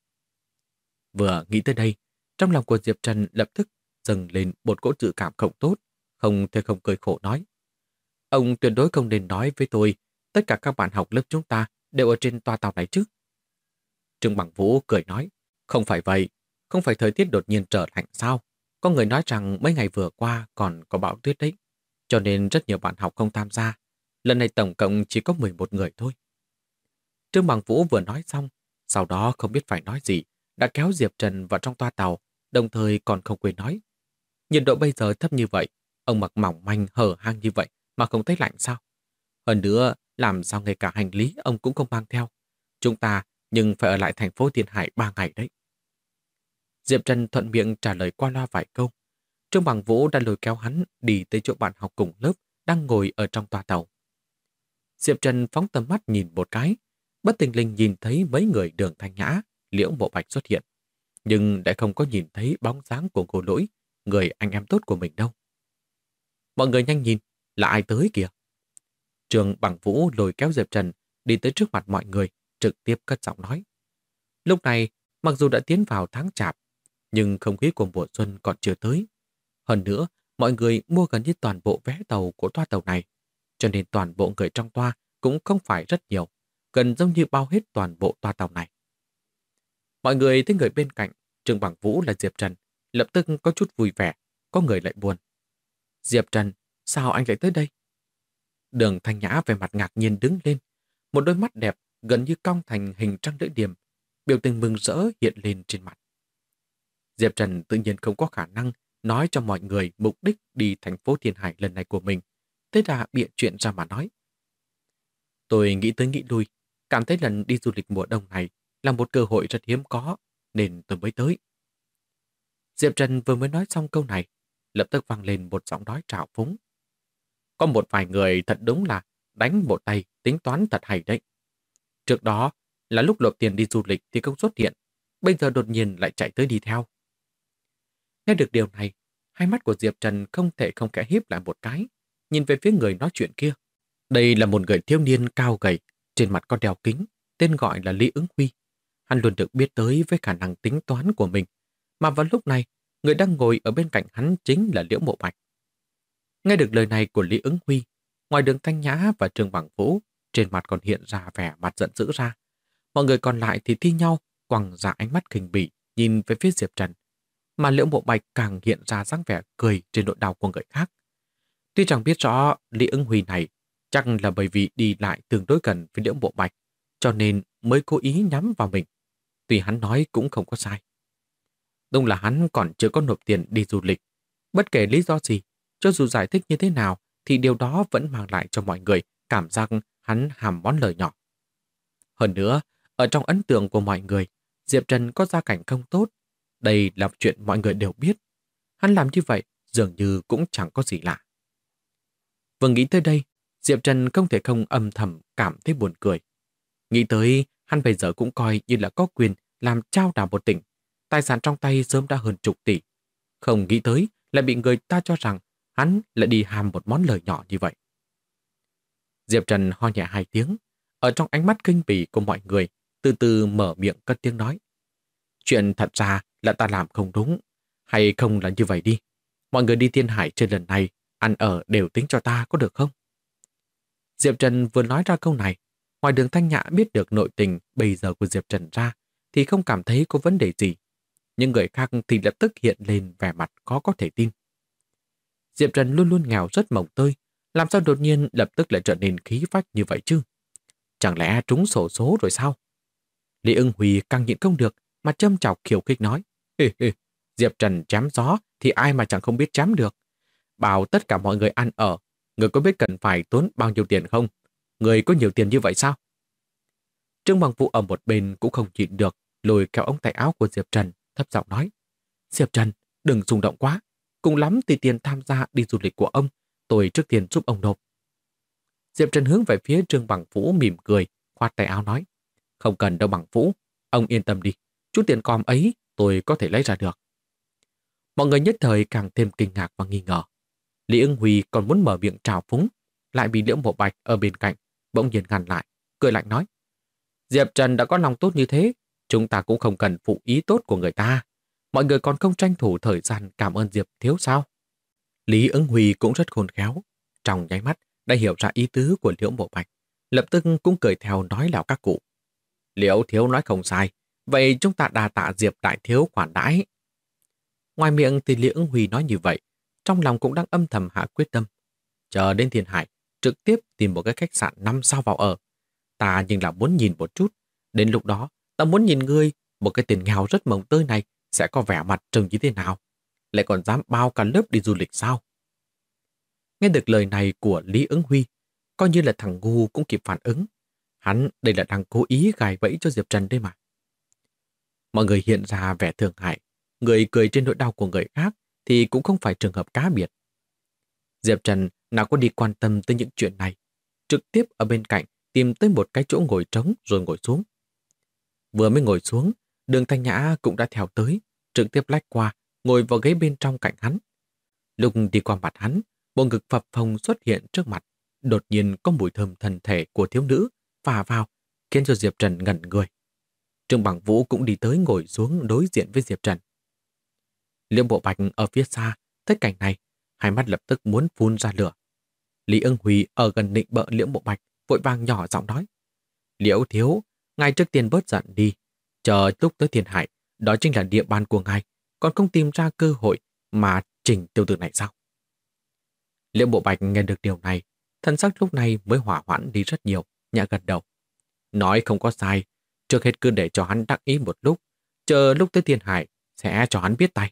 Speaker 1: Vừa nghĩ tới đây, trong lòng của Diệp Trần lập tức dâng lên một cỗ dự cảm không tốt, không thể không cười khổ nói. Ông tuyệt đối không nên nói với tôi, tất cả các bạn học lớp chúng ta đều ở trên toa tàu này chứ. Trương Bằng Vũ cười nói, không phải vậy, không phải thời tiết đột nhiên trở lạnh sao? Có người nói rằng mấy ngày vừa qua còn có bão tuyết đấy, cho nên rất nhiều bạn học không tham gia. Lần này tổng cộng chỉ có 11 người thôi. Trương Bằng Vũ vừa nói xong, sau đó không biết phải nói gì, đã kéo Diệp Trần vào trong toa tàu, đồng thời còn không quên nói. Nhiệt độ bây giờ thấp như vậy, ông mặc mỏng manh hở hang như vậy mà không thấy lạnh sao? Hơn nữa, làm sao ngay cả hành lý ông cũng không mang theo. Chúng ta nhưng phải ở lại thành phố Thiên Hải 3 ngày đấy. Diệp Trần thuận miệng trả lời qua loa vài câu. Trương Bằng Vũ đã lôi kéo hắn đi tới chỗ bạn học cùng lớp đang ngồi ở trong toa tàu. Diệp Trần phóng tầm mắt nhìn một cái, bất tình linh nhìn thấy mấy người Đường Thanh Nhã, Liễu Mộ Bạch xuất hiện, nhưng lại không có nhìn thấy bóng dáng của Ngô Lỗi, người anh em tốt của mình đâu. Mọi người nhanh nhìn, là ai tới kìa? Trương Bằng Vũ lôi kéo Diệp Trần đi tới trước mặt mọi người, trực tiếp cất giọng nói. Lúc này, mặc dù đã tiến vào tháng Chạp, nhưng không khí của mùa xuân còn chưa tới. Hơn nữa, mọi người mua gần như toàn bộ vé tàu của toa tàu này, cho nên toàn bộ người trong toa cũng không phải rất nhiều, gần giống như bao hết toàn bộ toa tàu này. Mọi người thấy người bên cạnh, Trương Bằng Vũ là Diệp Trần, lập tức có chút vui vẻ, có người lại buồn. Diệp Trần, sao anh lại tới đây? Đường Thanh Nhã về mặt ngạc nhiên đứng lên, một đôi mắt đẹp gần như cong thành hình trăng lưỡi liềm, biểu tình mừng rỡ hiện lên trên mặt. Diệp Trần tự nhiên không có khả năng nói cho mọi người mục đích đi thành phố Thiên Hải lần này của mình, thế là bịa chuyện ra mà nói. Tôi nghĩ tới nghĩ lui, cảm thấy lần đi du lịch mùa đông này là một cơ hội rất hiếm có, nên tôi mới tới. Diệp Trần vừa mới nói xong câu này, lập tức vang lên một giọng nói trào phúng. Có một vài người thật đúng là đánh một tay tính toán thật hay đấy. Trước đó là lúc nộp tiền đi du lịch thì không xuất hiện, bây giờ đột nhiên lại chạy tới đi theo. Nghe được điều này, hai mắt của Diệp Trần không thể không khẽ híp lại một cái, nhìn về phía người nói chuyện kia. Đây là một người thiếu niên cao gầy, trên mặt có đeo kính, tên gọi là Lý Ứng Huy. Hắn luôn được biết tới với khả năng tính toán của mình, mà vào lúc này, người đang ngồi ở bên cạnh hắn chính là Liễu Mộ Bạch. Nghe được lời này của Lý Ứng Huy, ngoài Đường Thanh Nhã và Trương Bằng Vũ, trên mặt còn hiện ra vẻ mặt giận dữ ra. Mọi người còn lại thì thi nhau quăng ra ánh mắt khinh bỉ nhìn về phía Diệp Trần, mà Liễu Mộ Bạch càng hiện ra dáng vẻ cười trên nỗi đau của người khác. Tuy chẳng biết rõ Lý Ứng Huy này chắc là bởi vì đi lại tương đối gần với Liễu Mộ Bạch, cho nên mới cố ý nhắm vào mình. Tuy hắn nói cũng không có sai. Đúng là hắn còn chưa có nộp tiền đi du lịch. Bất kể lý do gì, cho dù giải thích như thế nào, thì điều đó vẫn mang lại cho mọi người cảm giác hắn hàm món lời nhỏ. Hơn nữa, ở trong ấn tượng của mọi người, Diệp Trần có gia cảnh không tốt. Đây là chuyện mọi người đều biết. Hắn làm như vậy dường như cũng chẳng có gì lạ. Vừa nghĩ tới đây, Diệp Trần không thể không âm thầm cảm thấy buồn cười. Nghĩ tới, hắn bây giờ cũng coi như là có quyền làm trao đảo một tỉnh. Tài sản trong tay sớm đã hơn chục tỷ. Không nghĩ tới lại bị người ta cho rằng hắn lại đi hàm một món lời nhỏ như vậy. Diệp Trần ho nhẹ 2 tiếng, ở trong ánh mắt kinh bỉ của mọi người, từ từ mở miệng cất tiếng nói. Chuyện thật ra là ta làm không đúng, hay không là như vậy đi. Mọi người đi Thiên Hải trên lần này, ăn ở đều tính cho ta có được không? Diệp Trần vừa nói ra câu này, ngoài Đường Thanh Nhã biết được nội tình bây giờ của Diệp Trần ra, thì không cảm thấy có vấn đề gì. Nhưng người khác thì lập tức hiện lên vẻ mặt khó có thể tin. Diệp Trần luôn luôn nghèo rất mồng tơi, làm sao đột nhiên lập tức lại trở nên khí phách như vậy chứ? Chẳng lẽ trúng xổ số rồi sao? Lý Ưng Huy càng nhịn không được, mà châm chọc khiêu khích nói. Hê hê, Diệp Trần chém gió thì ai mà chẳng không biết chém được. Bảo tất cả mọi người ăn ở, người có biết cần phải tốn bao nhiêu tiền không? Người có nhiều tiền như vậy sao? Trương Bằng Vũ ở một bên cũng không nhịn được, lôi kéo ống tay áo của Diệp Trần, thấp giọng nói. Diệp Trần, đừng xung động quá. Cùng lắm thì tiền tham gia đi du lịch của ông, tôi trước tiên giúp ông nộp. Diệp Trần hướng về phía Trương Bằng Vũ mỉm cười, khoát tay áo nói. Không cần đâu Bằng Vũ, ông yên tâm đi, chút tiền com ấy tôi có thể lấy ra được. Mọi người nhất thời càng thêm kinh ngạc và nghi ngờ. Lý Ưng Huy còn muốn mở miệng trào phúng, lại bị Liễu Mộ Bạch ở bên cạnh bỗng nhiên ngăn lại, cười lạnh nói. Diệp Trần đã có lòng tốt như thế, chúng ta cũng không cần phụ ý tốt của người ta. Mọi người còn không tranh thủ thời gian cảm ơn Diệp thiếu sao? Lý Ưng Huy cũng rất khôn khéo, trong nháy mắt đã hiểu ra ý tứ của Liễu Mộ Bạch, lập tức cũng cười theo nói lão các cụ. Liễu thiếu nói không sai, vậy chúng ta đà tạ Diệp đại thiếu khoản đãi. Ngoài miệng thì Lý Ưng Huy nói như vậy, trong lòng cũng đang âm thầm hạ quyết tâm. Chờ đến Thiên Hải, trực tiếp tìm một cái khách sạn 5 sao vào ở. Ta nhưng là muốn nhìn một chút, đến lúc đó ta muốn nhìn ngươi, một cái tiền nghèo rất mồng tơi này sẽ có vẻ mặt trông như thế nào, lại còn dám bao cả lớp đi du lịch sao? Nghe được lời này của Lý Ứng Huy, coi như là thằng ngu cũng kịp phản ứng. Hắn đây là đang cố ý gài bẫy cho Diệp Trần đây mà. Mọi người hiện ra vẻ thương hại, người cười trên nỗi đau của người khác thì cũng không phải trường hợp cá biệt. Diệp Trần nào có đi quan tâm tới những chuyện này, trực tiếp ở bên cạnh tìm tới một cái chỗ ngồi trống rồi ngồi xuống. Vừa mới ngồi xuống, Đường Thanh Nhã cũng đã theo tới, trực tiếp lách qua, ngồi vào ghế bên trong cạnh hắn. Lúc đi qua mặt hắn, bộ ngực phập phồng xuất hiện trước mặt, đột nhiên có mùi thơm thân thể của thiếu nữ phả vào, khiến cho Diệp Trần ngẩn người. Trương Bằng Vũ cũng đi tới ngồi xuống đối diện với Diệp Trần. Liễu Bộ Bạch ở phía xa, thấy cảnh này, hai mắt lập tức muốn phun ra lửa. Lý Ưng Huy ở gần nịnh bợ Liễu Bộ Bạch, vội vàng nhỏ giọng nói. Liễu thiếu, ngài trước tiên bớt giận đi. Chờ lúc tới Thiên Hải, đó chính là địa bàn của ngài, còn không tìm ra cơ hội mà chỉnh tiêu tử này sao? Liễu Bộ Bạch nghe được điều này, thân sắc lúc này mới hỏa hoãn đi rất nhiều, nhẹ gật đầu. Nói không có sai, trước hết cứ để cho hắn đắc ý một lúc, chờ lúc tới Thiên Hải sẽ cho hắn biết tay.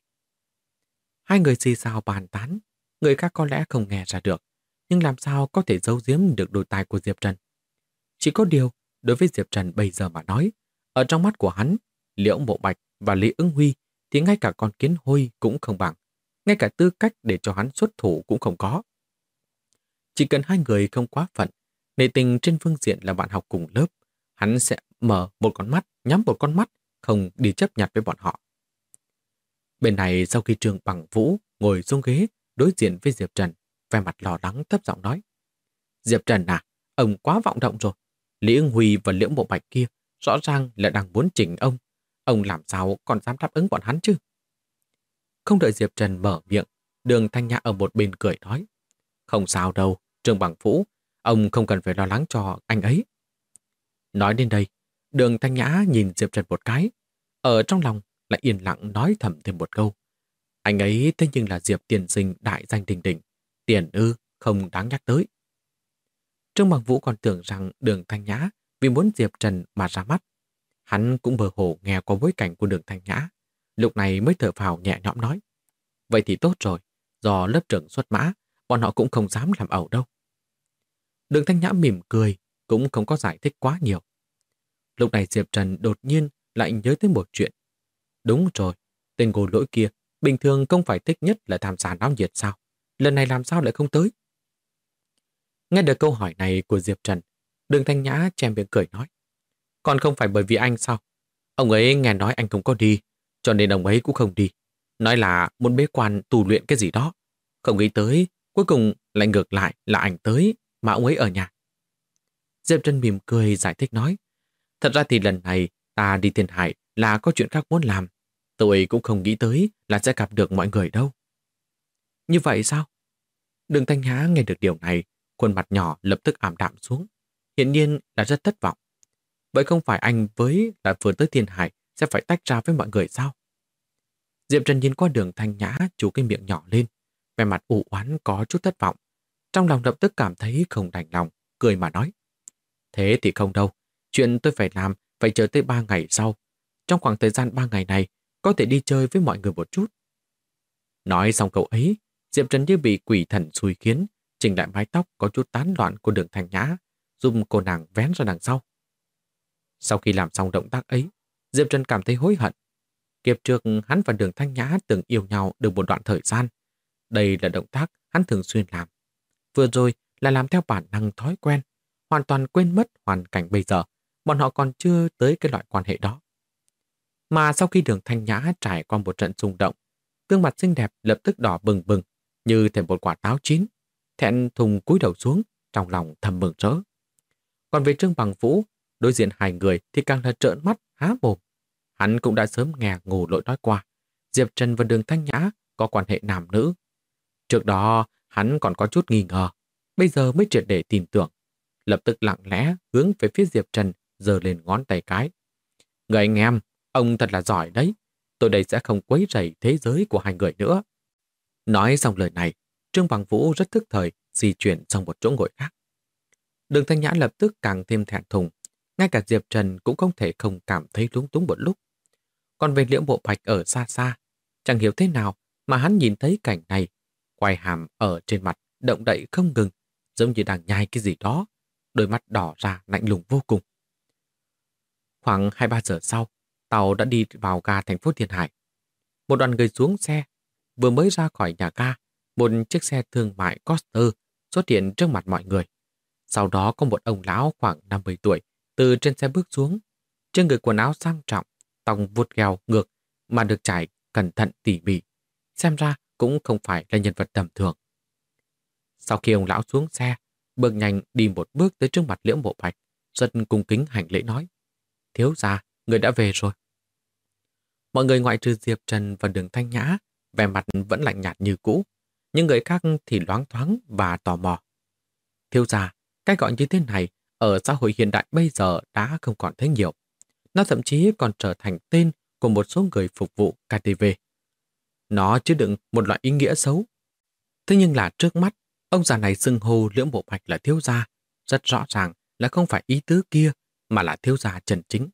Speaker 1: Hai người xì xào bàn tán, người khác có lẽ không nghe ra được, nhưng làm sao có thể giấu giếm được đôi tai của Diệp Trần. Chỉ có điều, đối với Diệp Trần bây giờ mà nói, ở trong mắt của hắn, Liễu Mộ Bạch và Lý Ứng Huy thì ngay cả con kiến hôi cũng không bằng, ngay cả tư cách để cho hắn xuất thủ cũng không có. Chỉ cần hai người không quá phận, nể tình trên phương diện là bạn học cùng lớp, hắn sẽ mở một con mắt, nhắm một con mắt, không đi chấp nhặt với bọn họ. Bên này sau khi Trương Bằng Vũ ngồi xuống ghế đối diện với Diệp Trần, vẻ mặt lo lắng thấp giọng nói. Diệp Trần à, ông quá vọng động rồi. Lý Ưng Huy và Liễu Mộ Bạch kia rõ ràng là đang muốn chỉnh ông. Ông làm sao còn dám đáp ứng bọn hắn chứ? Không đợi Diệp Trần mở miệng, Đường Thanh Nhã ở một bên cười nói. Không sao đâu, Trương Bằng Vũ, ông không cần phải lo lắng cho anh ấy. Nói đến đây, Đường Thanh Nhã nhìn Diệp Trần một cái, ở trong lòng lại yên lặng nói thầm thêm một câu. Anh ấy thế nhưng là Diệp tiền sinh đại danh đình đỉnh, tiền ư không đáng nhắc tới. Trương Bằng Vũ còn tưởng rằng Đường Thanh Nhã vì muốn Diệp Trần mà ra mắt. Hắn cũng mơ hồ nghe qua bối cảnh của Đường Thanh Nhã, lúc này mới thở phào nhẹ nhõm nói. Vậy thì tốt rồi, do lớp trưởng xuất mã, bọn họ cũng không dám làm ẩu đâu. Đường Thanh Nhã mỉm cười, cũng không có giải thích quá nhiều. Lúc này Diệp Trần đột nhiên lại nhớ tới một chuyện. Đúng rồi, tên Ngô Lỗi kia bình thường không phải thích nhất là tham gia náo nhiệt sao? Lần này làm sao lại không tới? Nghe được câu hỏi này của Diệp Trần, Đường Thanh Nhã che miệng cười nói. Còn không phải bởi vì anh sao? Ông ấy nghe nói anh không có đi, cho nên ông ấy cũng không đi. Nói là muốn bế quan tu luyện cái gì đó. Không nghĩ tới, cuối cùng lại ngược lại là anh tới mà ông ấy ở nhà. Diệp Trần mỉm cười giải thích nói. Thật ra thì lần này ta đi Thiên Hải là có chuyện khác muốn làm. Tôi cũng không nghĩ tới là sẽ gặp được mọi người đâu. Như vậy sao? Đường Thanh Nhã nghe được điều này, khuôn mặt nhỏ lập tức ảm đạm xuống. Hiển nhiên là rất thất vọng. Vậy không phải anh với là vừa tới Thiên Hải sẽ phải tách ra với mọi người sao? Diệp Trần nhìn qua Đường Thanh Nhã chú cái miệng nhỏ lên, vẻ mặt u oán có chút thất vọng. Trong lòng lập tức cảm thấy không đành lòng, cười mà nói. Thế thì không đâu, chuyện tôi phải làm phải chờ tới 3 ngày sau. Trong khoảng thời gian 3 ngày này, có thể đi chơi với mọi người một chút. Nói xong câu ấy, Diệp Trần như bị quỷ thần xui khiến, chỉnh lại mái tóc có chút tán loạn của Đường Thanh Nhã, giúp cô nàng vén ra đằng sau. Sau khi làm xong động tác ấy, Diệp Trần cảm thấy hối hận. Kiếp trước hắn và Đường Thanh Nhã từng yêu nhau được một đoạn thời gian. Đây là động tác hắn thường xuyên làm. Vừa rồi là làm theo bản năng thói quen, hoàn toàn quên mất hoàn cảnh bây giờ, bọn họ còn chưa tới cái loại quan hệ đó. Mà sau khi Đường Thanh Nhã trải qua một trận xung động, gương mặt xinh đẹp lập tức đỏ bừng bừng, như thể một quả táo chín, thẹn thùng cúi đầu xuống, trong lòng thầm mừng rỡ. Còn về Trương Bằng Vũ, đối diện hai người thì càng là trợn mắt, há mồm. Hắn cũng đã sớm nghe Ngô Lỗi nói qua, Diệp Trần và Đường Thanh Nhã có quan hệ nam nữ. Trước đó, hắn còn có chút nghi ngờ, bây giờ mới triệt để tin tưởng. Lập tức lặng lẽ hướng về phía Diệp Trần, giơ lên ngón tay cái. Người anh em, ông thật là giỏi đấy. Tôi đây sẽ không quấy rầy thế giới của hai người nữa. Nói xong lời này, Trương Bằng Vũ rất thức thời di chuyển sang một chỗ ngồi khác. Đường Thanh Nhã lập tức càng thêm thẹn thùng. Ngay cả Diệp Trần cũng không thể không cảm thấy lúng túng một lúc. Còn về Liễu Bộ Bạch ở xa xa, chẳng hiểu thế nào mà hắn nhìn thấy cảnh này, quai hàm ở trên mặt động đậy không ngừng, giống như đang nhai cái gì đó, đôi mắt đỏ ra lạnh lùng vô cùng. Khoảng 2-3 giờ sau, tàu đã đi vào ga thành phố Thiên Hải. Một đoàn người xuống xe, vừa mới ra khỏi nhà ga, một chiếc xe thương mại Coaster xuất hiện trước mặt mọi người. Sau đó có một ông lão khoảng 50 tuổi từ trên xe bước xuống, trên người quần áo sang trọng, tóc vuốt gheo ngược mà được trải cẩn thận tỉ mỉ, xem ra cũng không phải là nhân vật tầm thường. Sau khi ông lão xuống xe, bước nhanh đi một bước tới trước mặt Liễu Bộ Bạch, rất cung kính hành lễ nói: Thiếu gia, người đã về rồi. Mọi người ngoại trừ Diệp Trần và Đường Thanh Nhã, vẻ mặt vẫn lạnh nhạt như cũ, nhưng người khác thì loáng thoáng và tò mò. Thiếu gia, cái gọi như thế này ở xã hội hiện đại bây giờ đã không còn thấy nhiều. Nó thậm chí còn trở thành tên của một số người phục vụ KTV. Nó chứa đựng một loại ý nghĩa xấu. Thế nhưng là trước mắt, ông già này xưng hô Liễu Bộ Bạch là thiếu gia, rất rõ ràng là không phải ý tứ kia, mà là thiếu gia chân chính.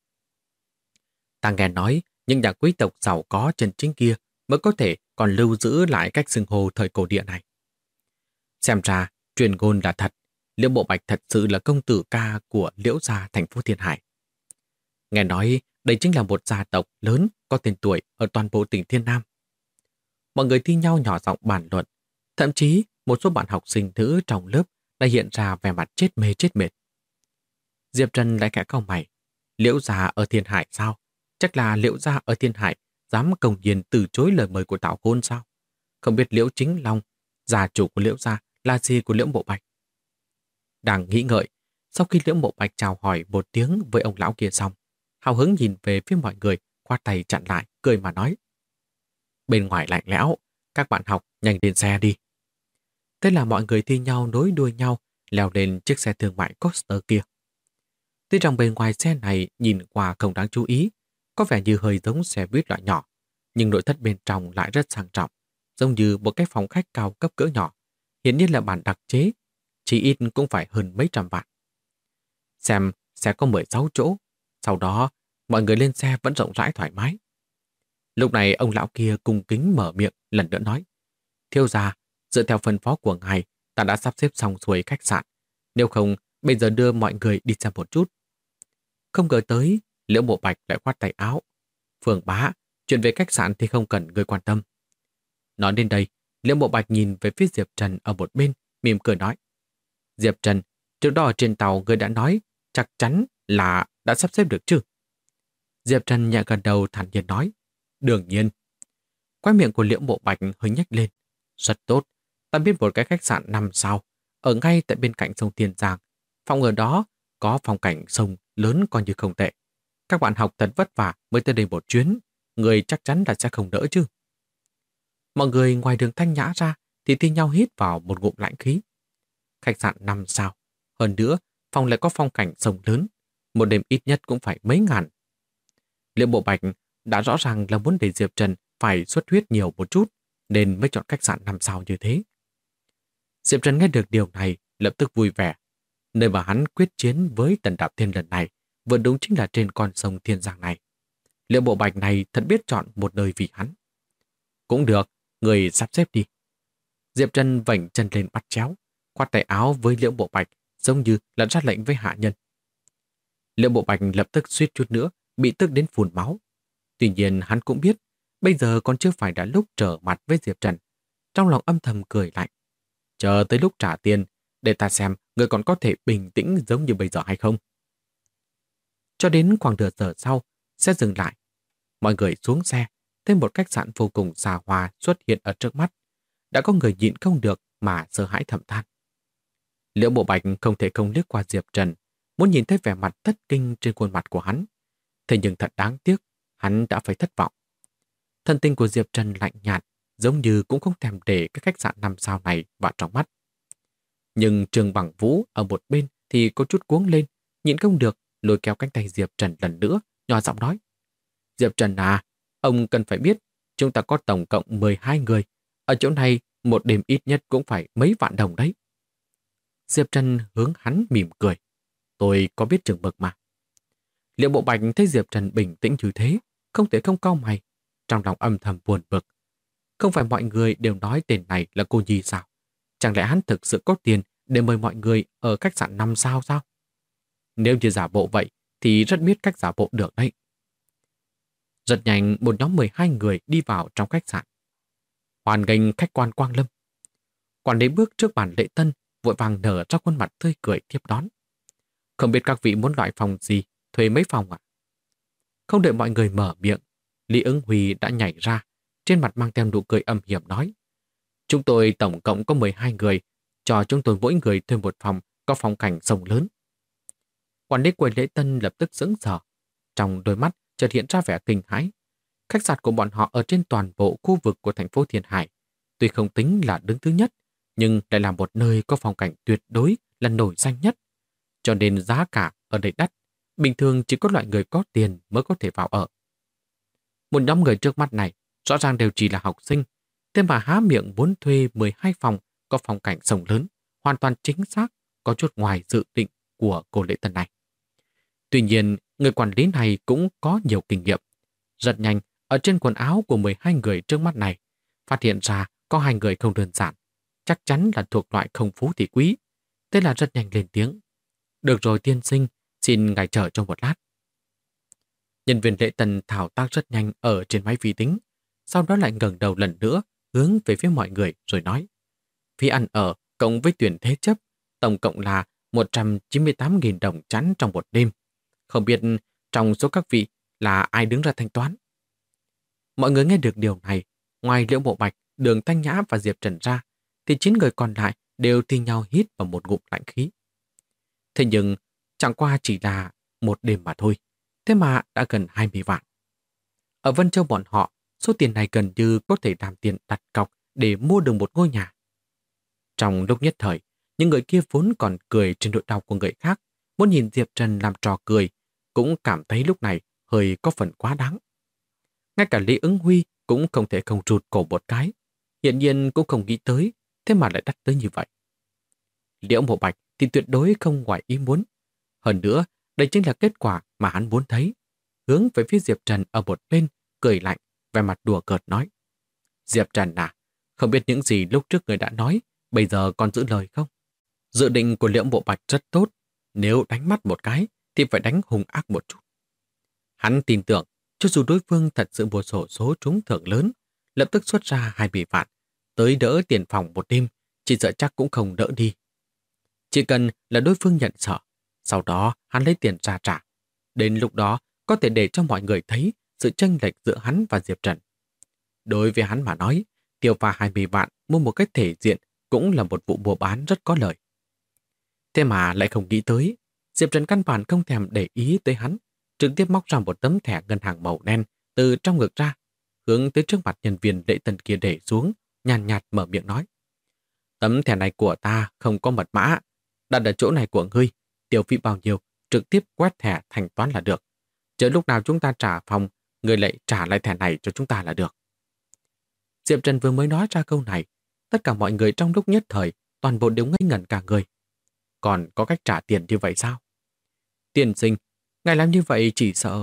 Speaker 1: Ta nghe nói, những nhà quý tộc giàu có chân chính kia mới có thể còn lưu giữ lại cách xưng hô thời cổ địa này. Xem ra, truyền ngôn là thật, Liễu Bộ Bạch thật sự là công tử ca của Liễu gia thành phố Thiên Hải. Nghe nói, đây chính là một gia tộc lớn có tên tuổi ở toàn bộ tỉnh Thiên Nam. Mọi người thi nhau nhỏ giọng bàn luận, thậm chí một số bạn học sinh nữ trong lớp đã hiện ra vẻ mặt chết mê chết mệt. Diệp Trần lại khẽ cau mày. Liễu gia ở Thiên Hải sao? Chắc là Liễu gia ở Thiên Hải dám công nhiên từ chối lời mời của Tảo Khôn sao? Không biết Liễu Chính Long, gia chủ của Liễu gia, là gì của Liễu Bộ Bạch? Đang nghĩ ngợi, sau khi Liễu Bộ Bạch chào hỏi một tiếng với ông lão kia xong, hào hứng nhìn về phía mọi người, khoát tay chặn lại, cười mà nói: Bên ngoài lạnh lẽo, các bạn học nhanh lên xe đi. Thế là mọi người thi nhau nối đuôi nhau leo lên chiếc xe thương mại Coaster kia. Tuy rằng bề ngoài xe này nhìn qua không đáng chú ý, có vẻ như hơi giống xe buýt loại nhỏ, nhưng nội thất bên trong lại rất sang trọng, giống như một cái phòng khách cao cấp cỡ nhỏ, hiển nhiên là bản đặc chế, chỉ ít cũng phải hơn mấy trăm vạn. Xem xe có 16 chỗ, sau đó mọi người lên xe vẫn rộng rãi thoải mái. Lúc này ông lão kia cung kính mở miệng lần nữa nói: Thiếu gia, dựa theo phân phó của ngài, ta đã sắp xếp xong xuôi khách sạn. Nếu không, Bây giờ đưa mọi người đi xem một chút. Không ngờ tới, Liễu Bộ Bạch lại khoát tay áo. Phương bá, chuyện về khách sạn thì không cần người quan tâm. Nói đến đây, Liễu Bộ Bạch nhìn về phía Diệp Trần ở một bên, mỉm cười nói. Diệp Trần, trước đó ở trên tàu người đã nói chắc chắn là đã sắp xếp được chứ? Diệp Trần nhẹ gật đầu thản nhiên nói. Đương nhiên. Quái miệng của Liễu Bộ Bạch hơi nhếch lên. Rất tốt, ta biết một cái khách sạn 5 sao, ở ngay tại bên cạnh sông Tiền Giang. Phòng ở đó có phong cảnh sông lớn coi như không tệ. Các bạn học thật vất vả mới tới đây một chuyến, người chắc chắn là sẽ không đỡ chứ. Mọi người ngoài đường Thanh Nhã ra thì thi nhau hít vào một ngụm lãnh khí. Khách sạn 5 sao, hơn nữa phòng lại có phong cảnh sông lớn, một đêm ít nhất cũng phải mấy ngàn. Liễu Bộ Bạch đã rõ ràng là muốn để Diệp Trần phải xuất huyết nhiều một chút, nên mới chọn khách sạn 5 sao như thế. Diệp Trần nghe được điều này lập tức vui vẻ. Nơi mà hắn quyết chiến với Tần Đạp Thiên lần này vừa đúng chính là trên con sông Thiên Giang này. Liễu Bộ Bạch này thật biết chọn một nơi vì hắn. Cũng được, người sắp xếp đi. Diệp Trần vảnh chân lên bắt chéo, khoát tay áo với Liễu Bộ Bạch giống như là ra lệnh với hạ nhân. Liễu Bộ Bạch lập tức suýt chút nữa bị tức đến phun máu. Tuy nhiên hắn cũng biết bây giờ còn chưa phải đã lúc trở mặt với Diệp Trần. Trong lòng âm thầm cười lạnh. Chờ tới lúc trả tiền để ta xem người còn có thể bình tĩnh giống như bây giờ hay không. Cho đến khoảng nửa giờ sau, xe dừng lại. Mọi người xuống xe, thêm một khách sạn vô cùng xa hoa xuất hiện ở trước mắt. Đã có người nhịn không được mà sợ hãi thầm than. Liễu Bộ Bạch không thể không liếc qua Diệp Trần, muốn nhìn thấy vẻ mặt thất kinh trên khuôn mặt của hắn. Thế nhưng thật đáng tiếc, hắn đã phải thất vọng. Thân tình của Diệp Trần lạnh nhạt, giống như cũng không thèm để cái khách sạn 5 sao này vào trong mắt. Nhưng Trương Bằng Vũ ở một bên thì có chút cuống lên, nhịn không được, lôi kéo cánh tay Diệp Trần lần nữa, nhỏ giọng nói. Diệp Trần à, ông cần phải biết, chúng ta có tổng cộng 12 người. Ở chỗ này, một đêm ít nhất cũng phải mấy vạn đồng đấy. Diệp Trần hướng hắn mỉm cười. Tôi có biết chừng mực mà. Liễu Bộ Bạch thấy Diệp Trần bình tĩnh như thế, không thể không cau mày, trong lòng âm thầm buồn bực. Không phải mọi người đều nói tên này là cô nhi sao? Chẳng lẽ hắn thực sự có tiền để mời mọi người ở khách sạn 5 sao sao? Nếu như giả bộ vậy thì rất biết cách giả bộ được đấy. Rất nhanh một nhóm 12 người đi vào trong khách sạn. Hoan nghênh khách quan Quang Lâm. Quản lý bước trước bàn lễ tân, vội vàng nở ra khuôn mặt tươi cười tiếp đón. Không biết các vị muốn loại phòng gì, thuê mấy phòng ạ? Không đợi mọi người mở miệng, Lý Ứng Huy đã nhảy ra, trên mặt mang theo nụ cười âm hiểm nói. Chúng tôi tổng cộng có 12 người, cho chúng tôi mỗi người thuê một phòng có phong cảnh sông lớn. Quản lý quầy lễ tân lập tức sững sờ, trong đôi mắt chợt hiện ra vẻ kinh hãi. Khách sạn của bọn họ ở trên toàn bộ khu vực của thành phố Thiên Hải, tuy không tính là đứng thứ nhất, nhưng lại là một nơi có phong cảnh tuyệt đối là nổi danh nhất. Cho nên giá cả ở đây đắt, bình thường chỉ có loại người có tiền mới có thể vào ở. Một nhóm người trước mắt này rõ ràng đều chỉ là học sinh, thế mà há miệng muốn thuê 12 phòng có phong cảnh sông lớn, hoàn toàn chính xác, có chút ngoài dự định của cô lễ tân này. Tuy nhiên, người quản lý này cũng có nhiều kinh nghiệm. Rất nhanh, ở trên quần áo của 12 người trước mắt này, phát hiện ra có 2 người không đơn giản, chắc chắn là thuộc loại không phú thì quý. Thế là rất nhanh lên tiếng. Được rồi tiên sinh, xin ngài chờ trong một lát. Nhân viên lễ tân thao tác rất nhanh ở trên máy vi tính, sau đó lại ngẩng đầu lần nữa, hướng về phía mọi người rồi nói. Phí ăn ở cộng với tuyển thế chấp, tổng cộng là 198.000 đồng chẵn trong một đêm. Không biết trong số các vị là ai đứng ra thanh toán? Mọi người nghe được điều này, ngoài Liễu Bộ Bạch, Đường Thanh Nhã và Diệp Trần ra, thì 9 người còn lại đều thi nhau hít vào một ngụm lạnh khí. Thế nhưng, chẳng qua chỉ là một đêm mà thôi, thế mà đã gần 20 vạn. Ở Vân Châu bọn họ, số tiền này gần như có thể làm tiền đặt cọc để mua được một ngôi nhà. Trong lúc nhất thời, những người kia vốn còn cười trên nỗi đau của người khác, muốn nhìn Diệp Trần làm trò cười, cũng cảm thấy lúc này hơi có phần quá đáng. Ngay cả Lý Ứng Huy cũng không thể không rụt cổ một cái, hiện nhiên cũng không nghĩ tới, thế mà lại đắt tới như vậy. Liễu Mộ Bạch thì tuyệt đối không ngoài ý muốn. Hơn nữa, đây chính là kết quả mà hắn muốn thấy. Hướng về phía Diệp Trần ở một bên, cười lạnh, vẻ mặt đùa cợt nói. Diệp Trần à, không biết những gì lúc trước người đã nói, bây giờ còn giữ lời không? Dự định của Liễu Mộ Bạch rất tốt, Nếu đánh mắt một cái thì phải đánh hung ác một chút. Hắn tin tưởng, cho dù đối phương thật sự mua sổ số trúng thưởng lớn, lập tức xuất ra 20 vạn, tới đỡ tiền phòng một đêm, chỉ sợ chắc cũng không đỡ đi. Chỉ cần là đối phương nhận sợ, sau đó hắn lấy tiền ra trả. Đến lúc đó có thể để cho mọi người thấy sự chênh lệch giữa hắn và Diệp Trần. Đối với hắn mà nói, tiêu pha 20 vạn mua một cái thể diện cũng là một vụ mua bán rất có lợi. Thế mà lại không nghĩ tới, Diệp Trần căn bản không thèm để ý tới hắn, trực tiếp móc ra một tấm thẻ ngân hàng màu đen từ trong ngực ra, hướng tới trước mặt nhân viên lễ tân kia để xuống, nhàn nhạt mở miệng nói. Tấm thẻ này của ta không có mật mã, đặt ở chỗ này của ngươi, tiêu phí bao nhiêu, trực tiếp quét thẻ thanh toán là được. Chờ lúc nào chúng ta trả phòng, ngươi lại trả lại thẻ này cho chúng ta là được. Diệp Trần vừa mới nói ra câu này, tất cả mọi người trong lúc nhất thời, toàn bộ đều ngây ngẩn cả người. Còn có cách trả tiền như vậy sao? Tiên sinh, ngài làm như vậy chỉ sợ...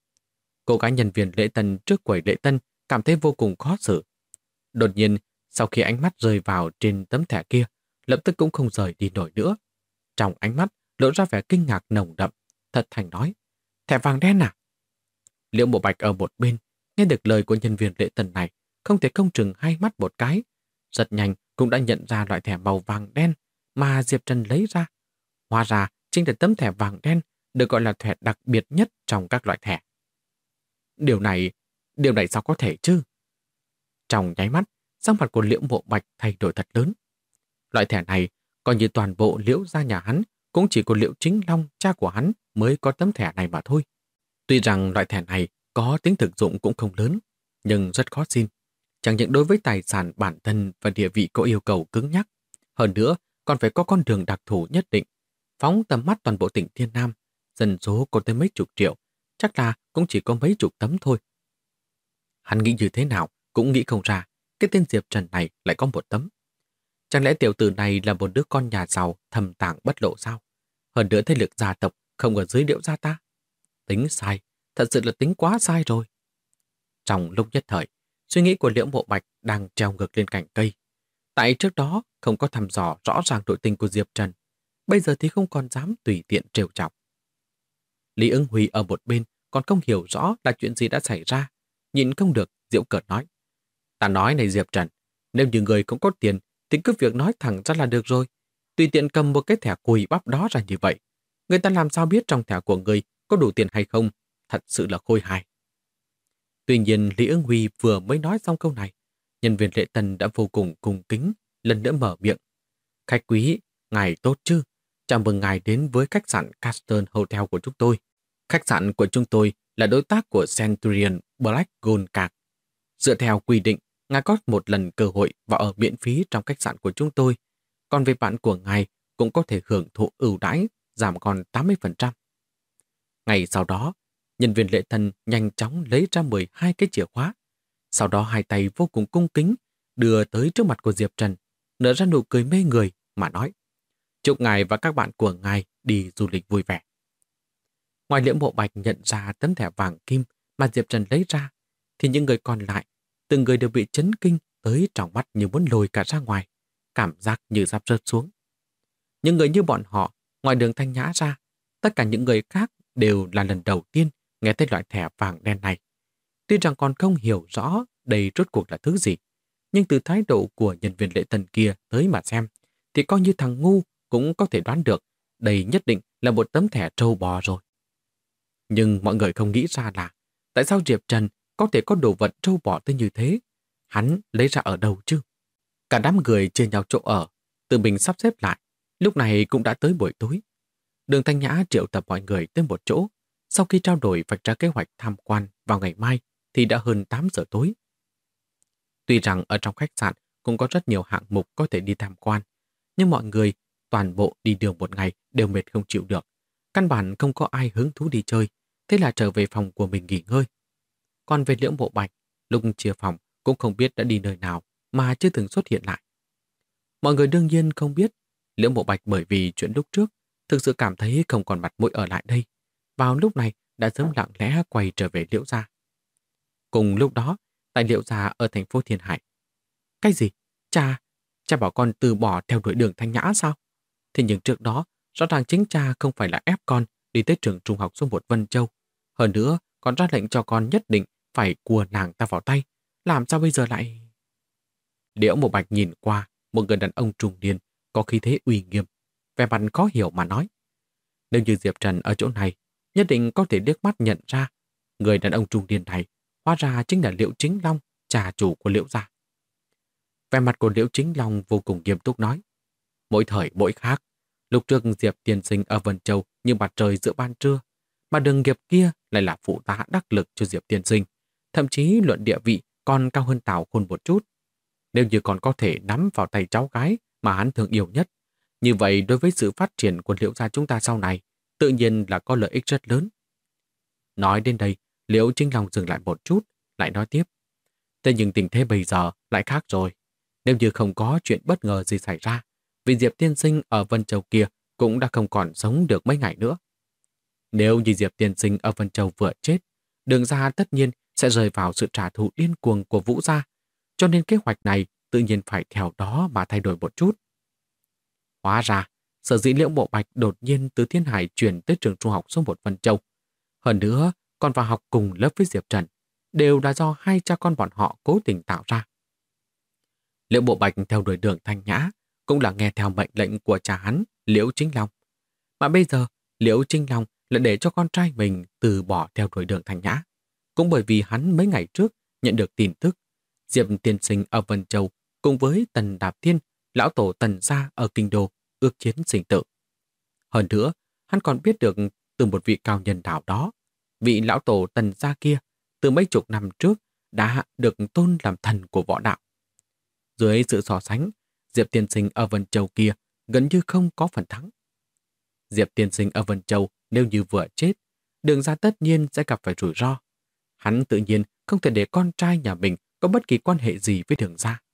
Speaker 1: Cô gái nhân viên lễ tân trước quầy lễ tân cảm thấy vô cùng khó xử. Đột nhiên, sau khi ánh mắt rơi vào trên tấm thẻ kia, lập tức cũng không rời đi nổi nữa. Trong ánh mắt lộ ra vẻ kinh ngạc nồng đậm, thật thành nói, thẻ vàng đen à? Liễu Mộ Bạch ở một bên, nghe được lời của nhân viên lễ tân này, không thể không chừng hai mắt một cái. Rất nhanh cũng đã nhận ra loại thẻ màu vàng đen mà Diệp Trần lấy ra. Hóa ra chính là tấm thẻ vàng đen được gọi là thẻ đặc biệt nhất trong các loại thẻ. Điều này sao có thể chứ? Trong nháy mắt, sắc mặt của Liễu Mộ Bạch thay đổi thật lớn. Loại thẻ này, coi như toàn bộ Liễu gia nhà hắn, cũng chỉ có Liễu Chính Long, cha của hắn, mới có tấm thẻ này mà thôi. Tuy rằng loại thẻ này có tính thực dụng cũng không lớn, nhưng rất khó xin. Chẳng những đối với tài sản bản thân và địa vị có yêu cầu cứng nhắc, hơn nữa còn phải có con đường đặc thù nhất định. Phóng tầm mắt toàn bộ tỉnh Thiên Nam, dân số có tới mấy chục triệu, chắc là cũng chỉ có mấy chục tấm thôi. Hắn nghĩ như thế nào cũng nghĩ không ra, cái tên Diệp Trần này lại có một tấm. Chẳng lẽ tiểu tử này là một đứa con nhà giàu thầm tàng bất lộ sao? Hơn nữa thế lực gia tộc không ở dưới Liễu gia ta. Tính sai, thật sự là tính quá sai rồi. Trong lúc nhất thời, suy nghĩ của Liễu Mộ Bạch đang treo ngược lên cành cây. Tại trước đó không có thăm dò rõ ràng nội tình của Diệp Trần, bây giờ thì không còn dám tùy tiện trêu chọc. Lý Ứng Huy ở một bên còn không hiểu rõ là chuyện gì đã xảy ra, nhìn không được, giễu cợt nói. Ta nói này Diệp Trần, nếu như người không có tiền thì cứ việc nói thẳng ra là được rồi. Tùy tiện cầm một cái thẻ cùi bắp đó ra như vậy, người ta làm sao biết trong thẻ của người có đủ tiền hay không, thật sự là khôi hài. Tuy nhiên Lý Ứng Huy vừa mới nói xong câu này, nhân viên lễ tân đã vô cùng cung kính, lần nữa mở miệng. Khách quý, ngài tốt chứ? Chào mừng ngài đến với khách sạn Castle Hotel của chúng tôi. Khách sạn của chúng tôi là đối tác của Centurion Black Gold Card. Dựa theo quy định, ngài có một lần cơ hội vào ở miễn phí trong khách sạn của chúng tôi. Còn về bạn của ngài cũng có thể hưởng thụ ưu đãi, giảm còn 80%. Ngày sau đó, nhân viên lễ tân nhanh chóng lấy ra 12 cái chìa khóa. Sau đó hai tay vô cùng cung kính đưa tới trước mặt của Diệp Trần, nở ra nụ cười mê người mà nói. Chúc ngài và các bạn của ngài đi du lịch vui vẻ. Ngoài Liễu Mộ Bạch nhận ra tấm thẻ vàng kim mà Diệp Trần lấy ra, thì những người còn lại, từng người đều bị chấn kinh tới tròng mắt như muốn lồi cả ra ngoài, cảm giác như sắp rớt xuống. Những người như bọn họ, ngoài Đường Thanh Nhã ra, tất cả những người khác đều là lần đầu tiên nghe thấy loại thẻ vàng đen này. Tuy rằng còn không hiểu rõ đây rốt cuộc là thứ gì, nhưng từ thái độ của nhân viên lễ tân kia tới mà xem, thì coi như thằng ngu cũng có thể đoán được đây nhất định là một tấm thẻ trâu bò rồi. Nhưng mọi người không nghĩ ra là tại sao Diệp Trần có thể có đồ vật trâu bò tới như thế? Hắn lấy ra ở đâu chứ? Cả đám người chia nhau chỗ ở, tự mình sắp xếp lại. Lúc này cũng đã tới buổi tối. Đường Thanh Nhã triệu tập mọi người tới một chỗ. Sau khi trao đổi vạch ra kế hoạch tham quan vào ngày mai thì đã hơn 8 giờ tối. Tuy rằng ở trong khách sạn cũng có rất nhiều hạng mục có thể đi tham quan, nhưng mọi người toàn bộ đi đường một ngày đều mệt không chịu được. Căn bản không có ai hứng thú đi chơi, thế là trở về phòng của mình nghỉ ngơi. Còn về Liễu Mộ Bạch, lúc chia phòng cũng không biết đã đi nơi nào mà chưa từng xuất hiện lại. Mọi người đương nhiên không biết Liễu Mộ Bạch bởi vì chuyện lúc trước thực sự cảm thấy không còn mặt mũi ở lại đây. Vào lúc này đã sớm lặng lẽ quay trở về Liễu gia. Cùng lúc đó, tại Liễu gia ở thành phố Thiên Hải. Cái gì? Cha bảo con từ bỏ theo đuổi Đường Thanh Nhã sao? Thế nhưng trước đó, Rõ ràng chính cha không phải là ép con đi tới trường trung học số 1 Vân Châu. Hơn nữa, còn ra lệnh cho con nhất định phải cua nàng ta vào tay. Làm sao bây giờ lại... Liễu Mộ Bạch nhìn qua một người đàn ông trung niên có khí thế uy nghiêm, vẻ mặt khó hiểu mà nói. Nếu như Diệp Trần ở chỗ này, nhất định có thể liếc mắt nhận ra người đàn ông trung niên này hóa ra chính là Liễu Chính Long, trà chủ của Liễu gia. Vẻ mặt của Liễu Chính Long vô cùng nghiêm túc nói. Mỗi thời mỗi khác, lúc trước Diệp tiên sinh ở Vân Châu như mặt trời giữa ban trưa, mà Đường Nghiệp kia lại là phụ tá đắc lực cho Diệp tiên sinh, thậm chí luận địa vị còn cao hơn Tào Khôn một chút. Nếu như còn có thể nắm vào tay cháu gái mà hắn thương yêu nhất, như vậy đối với sự phát triển của Liễu gia chúng ta sau này, tự nhiên là có lợi ích rất lớn. Nói đến đây, Liễu Chính Long dừng lại một chút, lại nói tiếp. Thế nhưng tình thế bây giờ lại khác rồi. Nếu như không có chuyện bất ngờ gì xảy ra, vị Diệp tiên sinh ở Vân Châu kia cũng đã không còn sống được mấy ngày nữa. Nếu như Diệp tiên sinh ở Vân Châu vừa chết, Đường gia tất nhiên sẽ rơi vào sự trả thù điên cuồng của Vũ gia, cho nên kế hoạch này tự nhiên phải theo đó mà thay đổi một chút. Hóa ra, sở dĩ Liễu Mộ Bạch đột nhiên từ Thiên Hải chuyển tới trường trung học số 1 Vân Châu. Hơn nữa, còn vào học cùng lớp với Diệp Trần, đều là do hai cha con bọn họ cố tình tạo ra. Liễu Mộ Bạch theo đuổi Đường Thanh Nhã cũng là nghe theo mệnh lệnh của cha hắn, Liễu Chính Long. Mà bây giờ, Liễu Chính Long lại để cho con trai mình từ bỏ theo đuổi Đường Thanh Nhã. Cũng bởi vì hắn mấy ngày trước nhận được tin tức Diệp tiên sinh ở Vân Châu cùng với Tần Đạp Thiên, lão tổ Tần gia ở Kinh Đô ước chiến sinh tử. Hơn nữa, hắn còn biết được từ một vị cao nhân nào đó, vị lão tổ Tần gia kia từ mấy chục năm trước đã được tôn làm thần của võ đạo. Dưới sự so sánh, Diệp tiên sinh ở Vân Châu kia gần như không có phần thắng. Diệp tiên sinh ở Vân Châu nếu như vừa chết, Đường gia tất nhiên sẽ gặp phải rủi ro. Hắn tự nhiên không thể để con trai nhà mình có bất kỳ quan hệ gì với Đường gia.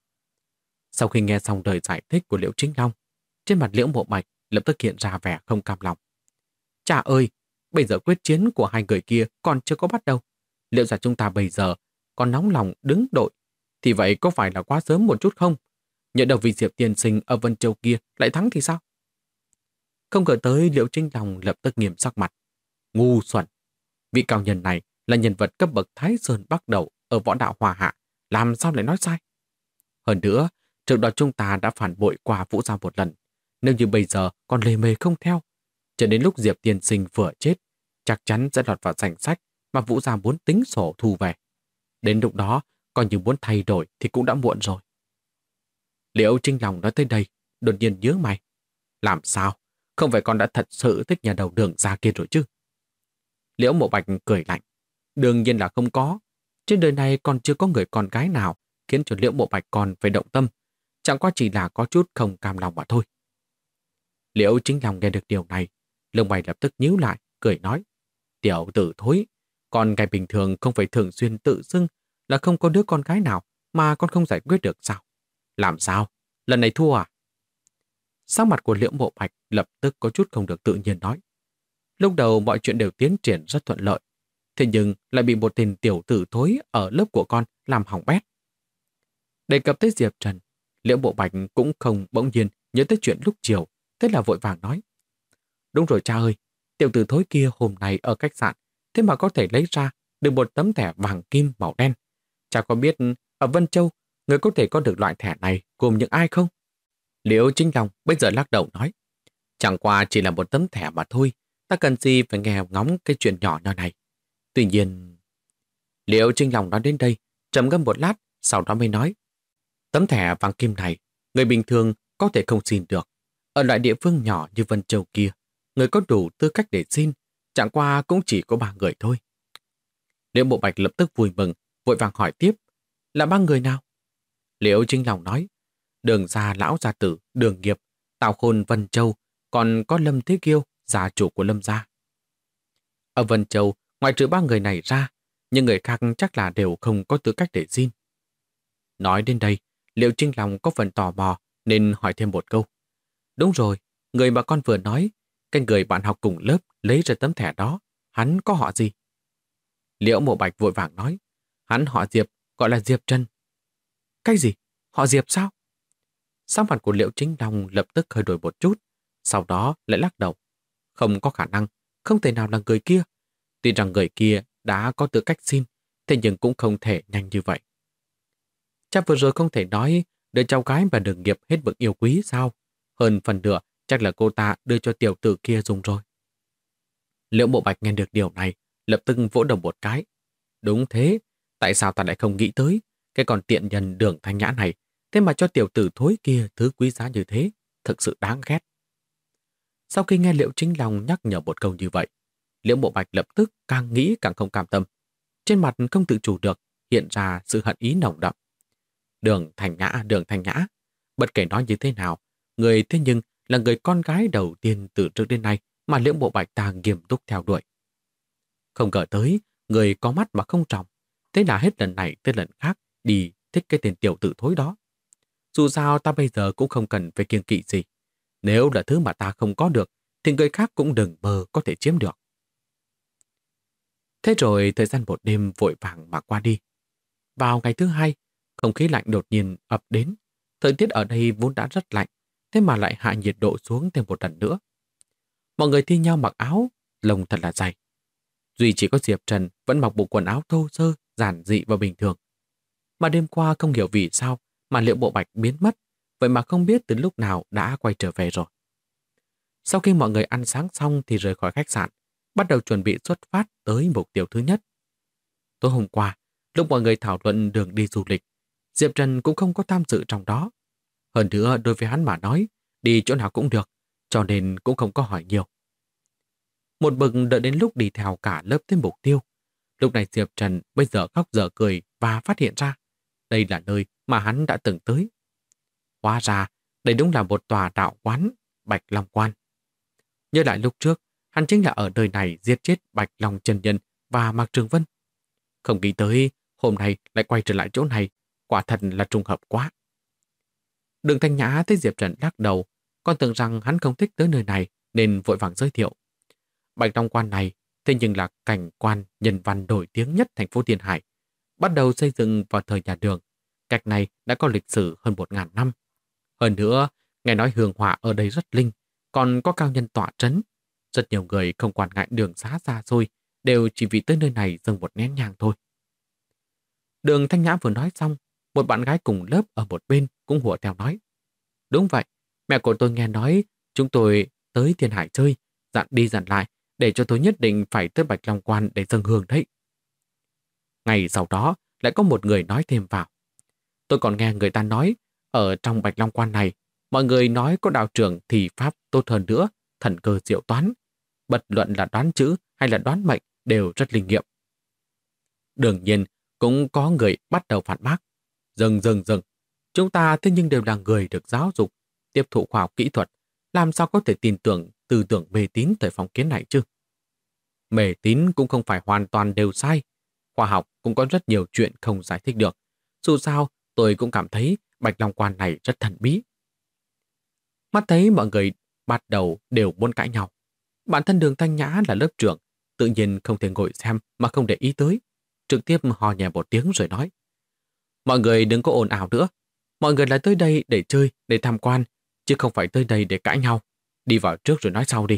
Speaker 1: Sau khi nghe xong lời giải thích của Liễu Chính Long, trên mặt Liễu Mộ Bạch lập tức hiện ra vẻ không cam lòng. Cha ơi, bây giờ quyết chiến của hai người kia còn chưa có bắt đầu. Liệu rằng chúng ta bây giờ còn nóng lòng đứng đội, thì vậy có phải là quá sớm một chút không? Nhỡ đầu vị Diệp tiên sinh ở Vân Châu kia lại thắng thì sao? Không ngờ tới, Liễu Chính Long lập tức nghiêm sắc mặt. Ngu xuẩn! Vị cao nhân này là nhân vật cấp bậc Thái Sơn Bắc Đầu ở võ đạo Hòa Hạ, làm sao lại nói sai? Hơn nữa, trước đó chúng ta đã phản bội qua Vũ gia một lần. Nếu như bây giờ còn lề mề không theo, cho đến lúc Diệp tiên sinh vừa chết, chắc chắn sẽ lọt vào danh sách mà Vũ gia muốn tính sổ thu về. Đến lúc đó, coi như muốn thay đổi thì cũng đã muộn rồi. Liễu Chính Long nói tới đây, đột nhiên nhớ mày. Làm sao? Không phải con đã thật sự thích nhà đầu Đường gia kia rồi chứ? Liễu Mộ Bạch cười lạnh. Đương nhiên là không có. Trên đời này còn chưa có người con gái nào khiến cho Liễu Mộ Bạch còn phải động tâm. Chẳng qua chỉ là có chút không cam lòng mà thôi. Liễu Chính Long nghe được điều này, lông mày lập tức nhíu lại, cười nói. Tiểu tử thối, con gái bình thường không phải thường xuyên tự xưng là không có đứa con gái nào mà con không giải quyết được sao? Làm sao? Lần này thua à? Sắc mặt của Liễu Mộ Bạch lập tức có chút không được tự nhiên nói. Lúc đầu mọi chuyện đều tiến triển rất thuận lợi, thế nhưng lại bị một tên tiểu tử thối ở lớp của con làm hỏng bét. Đề cập tới Diệp Trần, Liễu Mộ Bạch cũng không bỗng nhiên nhớ tới chuyện lúc chiều, thế là vội vàng nói. Đúng rồi cha ơi, tiểu tử thối kia hôm nay ở khách sạn, thế mà có thể lấy ra được một tấm thẻ vàng kim màu đen. Cha có biết ở Vân Châu, người có thể có được loại thẻ này gồm những ai không? Liễu Chính Long bây giờ lắc đầu nói. Chẳng qua chỉ là một tấm thẻ mà thôi, ta cần gì phải nghe ngóng cái chuyện nhỏ nhỏ này. Tuy nhiên... Liễu Chính Long nói đến đây, trầm ngâm một lát, sau đó mới nói. Tấm thẻ vàng kim này, người bình thường có thể không xin được. Ở loại địa phương nhỏ như Vân Châu kia, người có đủ tư cách để xin, chẳng qua cũng chỉ có 3 người thôi. Liễu Mộ Bạch lập tức vui mừng, vội vàng hỏi tiếp. Là 3 người nào? Liễu Chính Long nói. Đường gia lão gia tử, Đường Nghiệp, Tào Khôn Vân Châu, còn có Lâm Thế Kiêu, gia chủ của Lâm gia. Ở Vân Châu, ngoài trừ 3 người này ra, những người khác chắc là đều không có tư cách để xin. Nói đến đây, Liễu Chính Long có phần tò mò nên hỏi thêm một câu. Đúng rồi, người mà con vừa nói, cái người bạn học cùng lớp lấy ra tấm thẻ đó, hắn có họ gì? Liễu Mộ Bạch vội vàng nói, hắn họ Diệp, gọi là Diệp Trần. Cái gì? Họ Diệp sao? Sắc mặt của Liễu Chính Long lập tức hơi đổi một chút, Sau đó lại lắc đầu. Không có khả năng, không thể nào là người kia. Tuy rằng người kia đã có tư cách xin, thế nhưng cũng không thể nhanh như vậy. Cha vừa rồi không thể nói đứa cháu gái và Đường Nghiệp hết mực yêu quý sao? Hơn phần nửa chắc là cô ta đưa cho tiểu tử kia dùng rồi. Liễu Mộ Bạch nghe được điều này, lập tức vỗ đầu một cái. Đúng thế, tại sao ta lại không nghĩ tới cái con tiện nhân Đường Thanh Nhã này, thế mà cho tiểu tử thối kia thứ quý giá như thế, thực sự đáng ghét. Sau khi nghe Liễu Chính Long nhắc nhở một câu như vậy, Liễu Mộ Bạch lập tức càng nghĩ càng không cam tâm. Trên mặt không tự chủ được hiện ra sự hận ý nồng đậm. Đường Thanh Nhã, bất kể nói như thế nào, người thế nhưng là người con gái đầu tiên từ trước đến nay mà Liễu Mộ Bạch ta nghiêm túc theo đuổi. Không ngờ tới, người có mắt mà không tròng, thế là hết lần này tới lần khác đi thích cái tên tiểu tử thối đó. Dù sao ta bây giờ cũng không cần phải kiêng kỵ gì. Nếu là thứ mà ta không có được, thì người khác cũng đừng mơ có thể chiếm được. Thế rồi thời gian một đêm vội vàng mà qua đi. Vào ngày thứ hai, không khí lạnh đột nhiên ập đến. Thời tiết ở đây vốn đã rất lạnh, thế mà lại hạ nhiệt độ xuống thêm một lần nữa. Mọi người thi nhau mặc áo, lông thật là dày. Duy chỉ có Diệp Trần vẫn mặc bộ quần áo thô sơ, giản dị và bình thường. Mà đêm qua không hiểu vì sao mà Liễu Mộ Bạch biến mất, vậy mà không biết từ lúc nào đã quay trở về rồi. Sau khi mọi người ăn sáng xong thì rời khỏi khách sạn, bắt đầu chuẩn bị xuất phát tới mục tiêu thứ nhất. Tối hôm qua, lúc mọi người thảo luận đường đi du lịch, Diệp Trần cũng không có tham dự trong đó. Hơn nữa đối với hắn mà nói, đi chỗ nào cũng được, cho nên cũng không có hỏi nhiều. Một bực đợi đến lúc đi theo cả lớp tới mục tiêu. Lúc này Diệp Trần bây giờ khóc dở cười và phát hiện ra đây là nơi mà hắn đã từng tới. Hóa ra, đây đúng là một tòa đạo quán Bạch Long Quan. Nhớ lại lúc trước, hắn chính là ở nơi này giết chết Bạch Long Chân Nhân và Mạc Trường Vân. Không nghĩ tới hôm nay lại quay trở lại chỗ này, quả thật là trùng hợp quá. Đường Thanh Nhã thấy Diệp Trần lắc đầu, còn tưởng rằng hắn không thích tới nơi này nên vội vàng giới thiệu. Bạch Long Quan này thế nhưng là cảnh quan nhân văn nổi tiếng nhất thành phố Tiên Hải, bắt đầu xây dựng vào thời nhà Đường. Cách này đã có lịch sử hơn 1000 năm. Hơn nữa, nghe nói hương hỏa ở đây rất linh, còn có cao nhân tọa trấn. Rất nhiều người không quản ngại đường xá xa xôi, đều chỉ vì tới nơi này dâng một nén nhang thôi. Đường Thanh Nhã vừa nói xong, một bạn gái cùng lớp ở một bên cũng hùa theo nói. Đúng vậy, mẹ của tôi nghe nói chúng tôi tới Thiên Hải chơi, dặn đi dặn lại, để cho tôi nhất định phải tới Bạch Long Quan để dâng hương đấy. Ngày sau đó, lại có một người nói thêm vào. Tôi còn nghe người ta nói, ở trong Bạch Long Quan này, mọi người nói có đạo trưởng thì pháp tốt hơn nữa, thần cơ diệu toán. Bất luận là đoán chữ hay là đoán mệnh đều rất linh nghiệm. Đương nhiên, cũng có người bắt đầu phản bác. Dừng. Chúng ta thế nhưng đều là người được giáo dục, tiếp thụ khoa học kỹ thuật, làm sao có thể tin tưởng tư tưởng mê tín thời phong kiến này chứ? Mê tín cũng không phải hoàn toàn đều sai. Khoa học cũng có rất nhiều chuyện không giải thích được. Dù sao, tôi cũng cảm thấy Bạch Long Quan này rất thần bí. Mắt thấy mọi người bắt đầu đều muốn cãi nhau. Bản thân Đường Thanh Nhã là lớp trưởng, tự nhiên không thể ngồi xem mà không để ý tới. Trực tiếp hò nhẹ một tiếng rồi nói. Mọi người đừng có ồn ào nữa. Mọi người là tới đây để chơi, để tham quan, chứ không phải tới đây để cãi nhau. Đi vào trước rồi nói sau đi.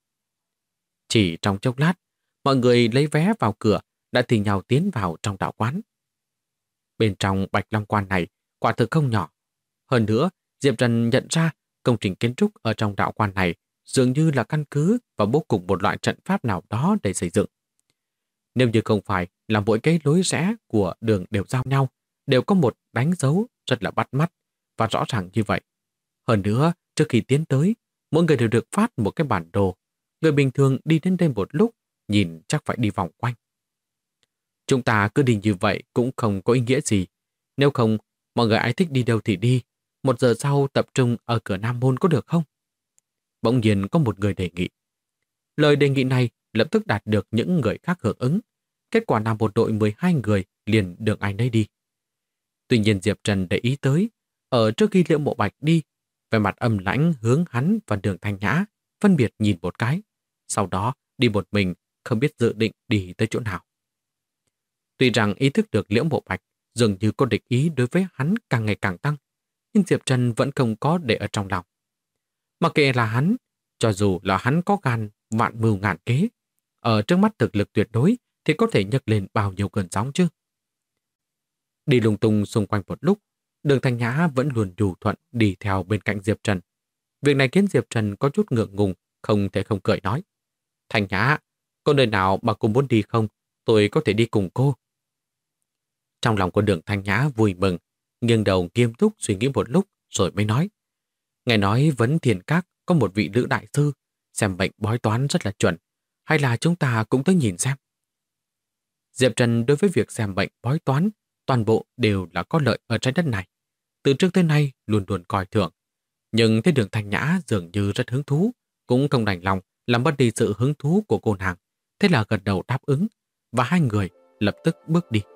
Speaker 1: Chỉ trong chốc lát, mọi người lấy vé vào cửa đã thì nhau tiến vào trong đạo quán. Bên trong Bạch Long Quan này quả thực không nhỏ. Hơn nữa, Diệp Trần nhận ra công trình kiến trúc ở trong đạo quan này dường như là căn cứ và bố cục một loại trận pháp nào đó để xây dựng. Nếu như không phải là mỗi cái lối rẽ của đường đều giao nhau, đều có một đánh dấu rất là bắt mắt và rõ ràng như vậy. Hơn nữa, trước khi tiến tới, mỗi người đều được phát một cái bản đồ. Người bình thường đi đến đây một lúc, nhìn chắc phải đi vòng quanh. Chúng ta cứ đi như vậy cũng không có ý nghĩa gì. Nếu không, mọi người ai thích đi đâu thì đi. 1 giờ sau tập trung ở cửa Nam Môn có được không? Bỗng nhiên có một người đề nghị. Lời đề nghị này lập tức đạt được những người khác hưởng ứng. Kết quả là một đội 12 người liền được ai nấy đi. Tuy nhiên Diệp Trần để ý tới, ở trước khi Liễu Mộ Bạch đi, về mặt âm lãnh hướng hắn và Đường Thanh Nhã phân biệt nhìn một cái, sau đó đi một mình, không biết dự định đi tới chỗ nào. Tuy rằng ý thức được Liễu Mộ Bạch dường như có địch ý đối với hắn càng ngày càng tăng, nhưng Diệp Trần vẫn không có để ở trong lòng. Mặc kệ là hắn Cho dù là hắn có gan vạn mưu ngàn kế, ở trước mắt thực lực tuyệt đối thì có thể nhấc lên bao nhiêu cơn sóng chứ. Đi lung tung xung quanh một lúc, Đường Thanh Nhã vẫn luôn đủ thuận đi theo bên cạnh Diệp Trần. Việc này khiến Diệp Trần có chút ngượng ngùng, không thể không cười nói. Thanh Nhã, có nơi nào mà cô muốn đi không? Tôi có thể đi cùng cô. Trong lòng của Đường Thanh Nhã vui mừng, nghiêng đầu nghiêm túc suy nghĩ một lúc rồi mới nói. Nghe nói Vấn Thiên Các có một vị nữ đại sư, xem bệnh bói toán rất là chuẩn, hay là chúng ta cũng tới nhìn xem. Diệp Trần đối với việc xem bệnh bói toán, toàn bộ đều là có lợi ở trái đất này. Từ trước tới nay luôn luôn coi thường. Nhưng thấy Đường Thanh Nhã dường như rất hứng thú, cũng không đành lòng làm mất đi sự hứng thú của cô nàng. Thế là gật đầu đáp ứng, và hai người lập tức bước đi.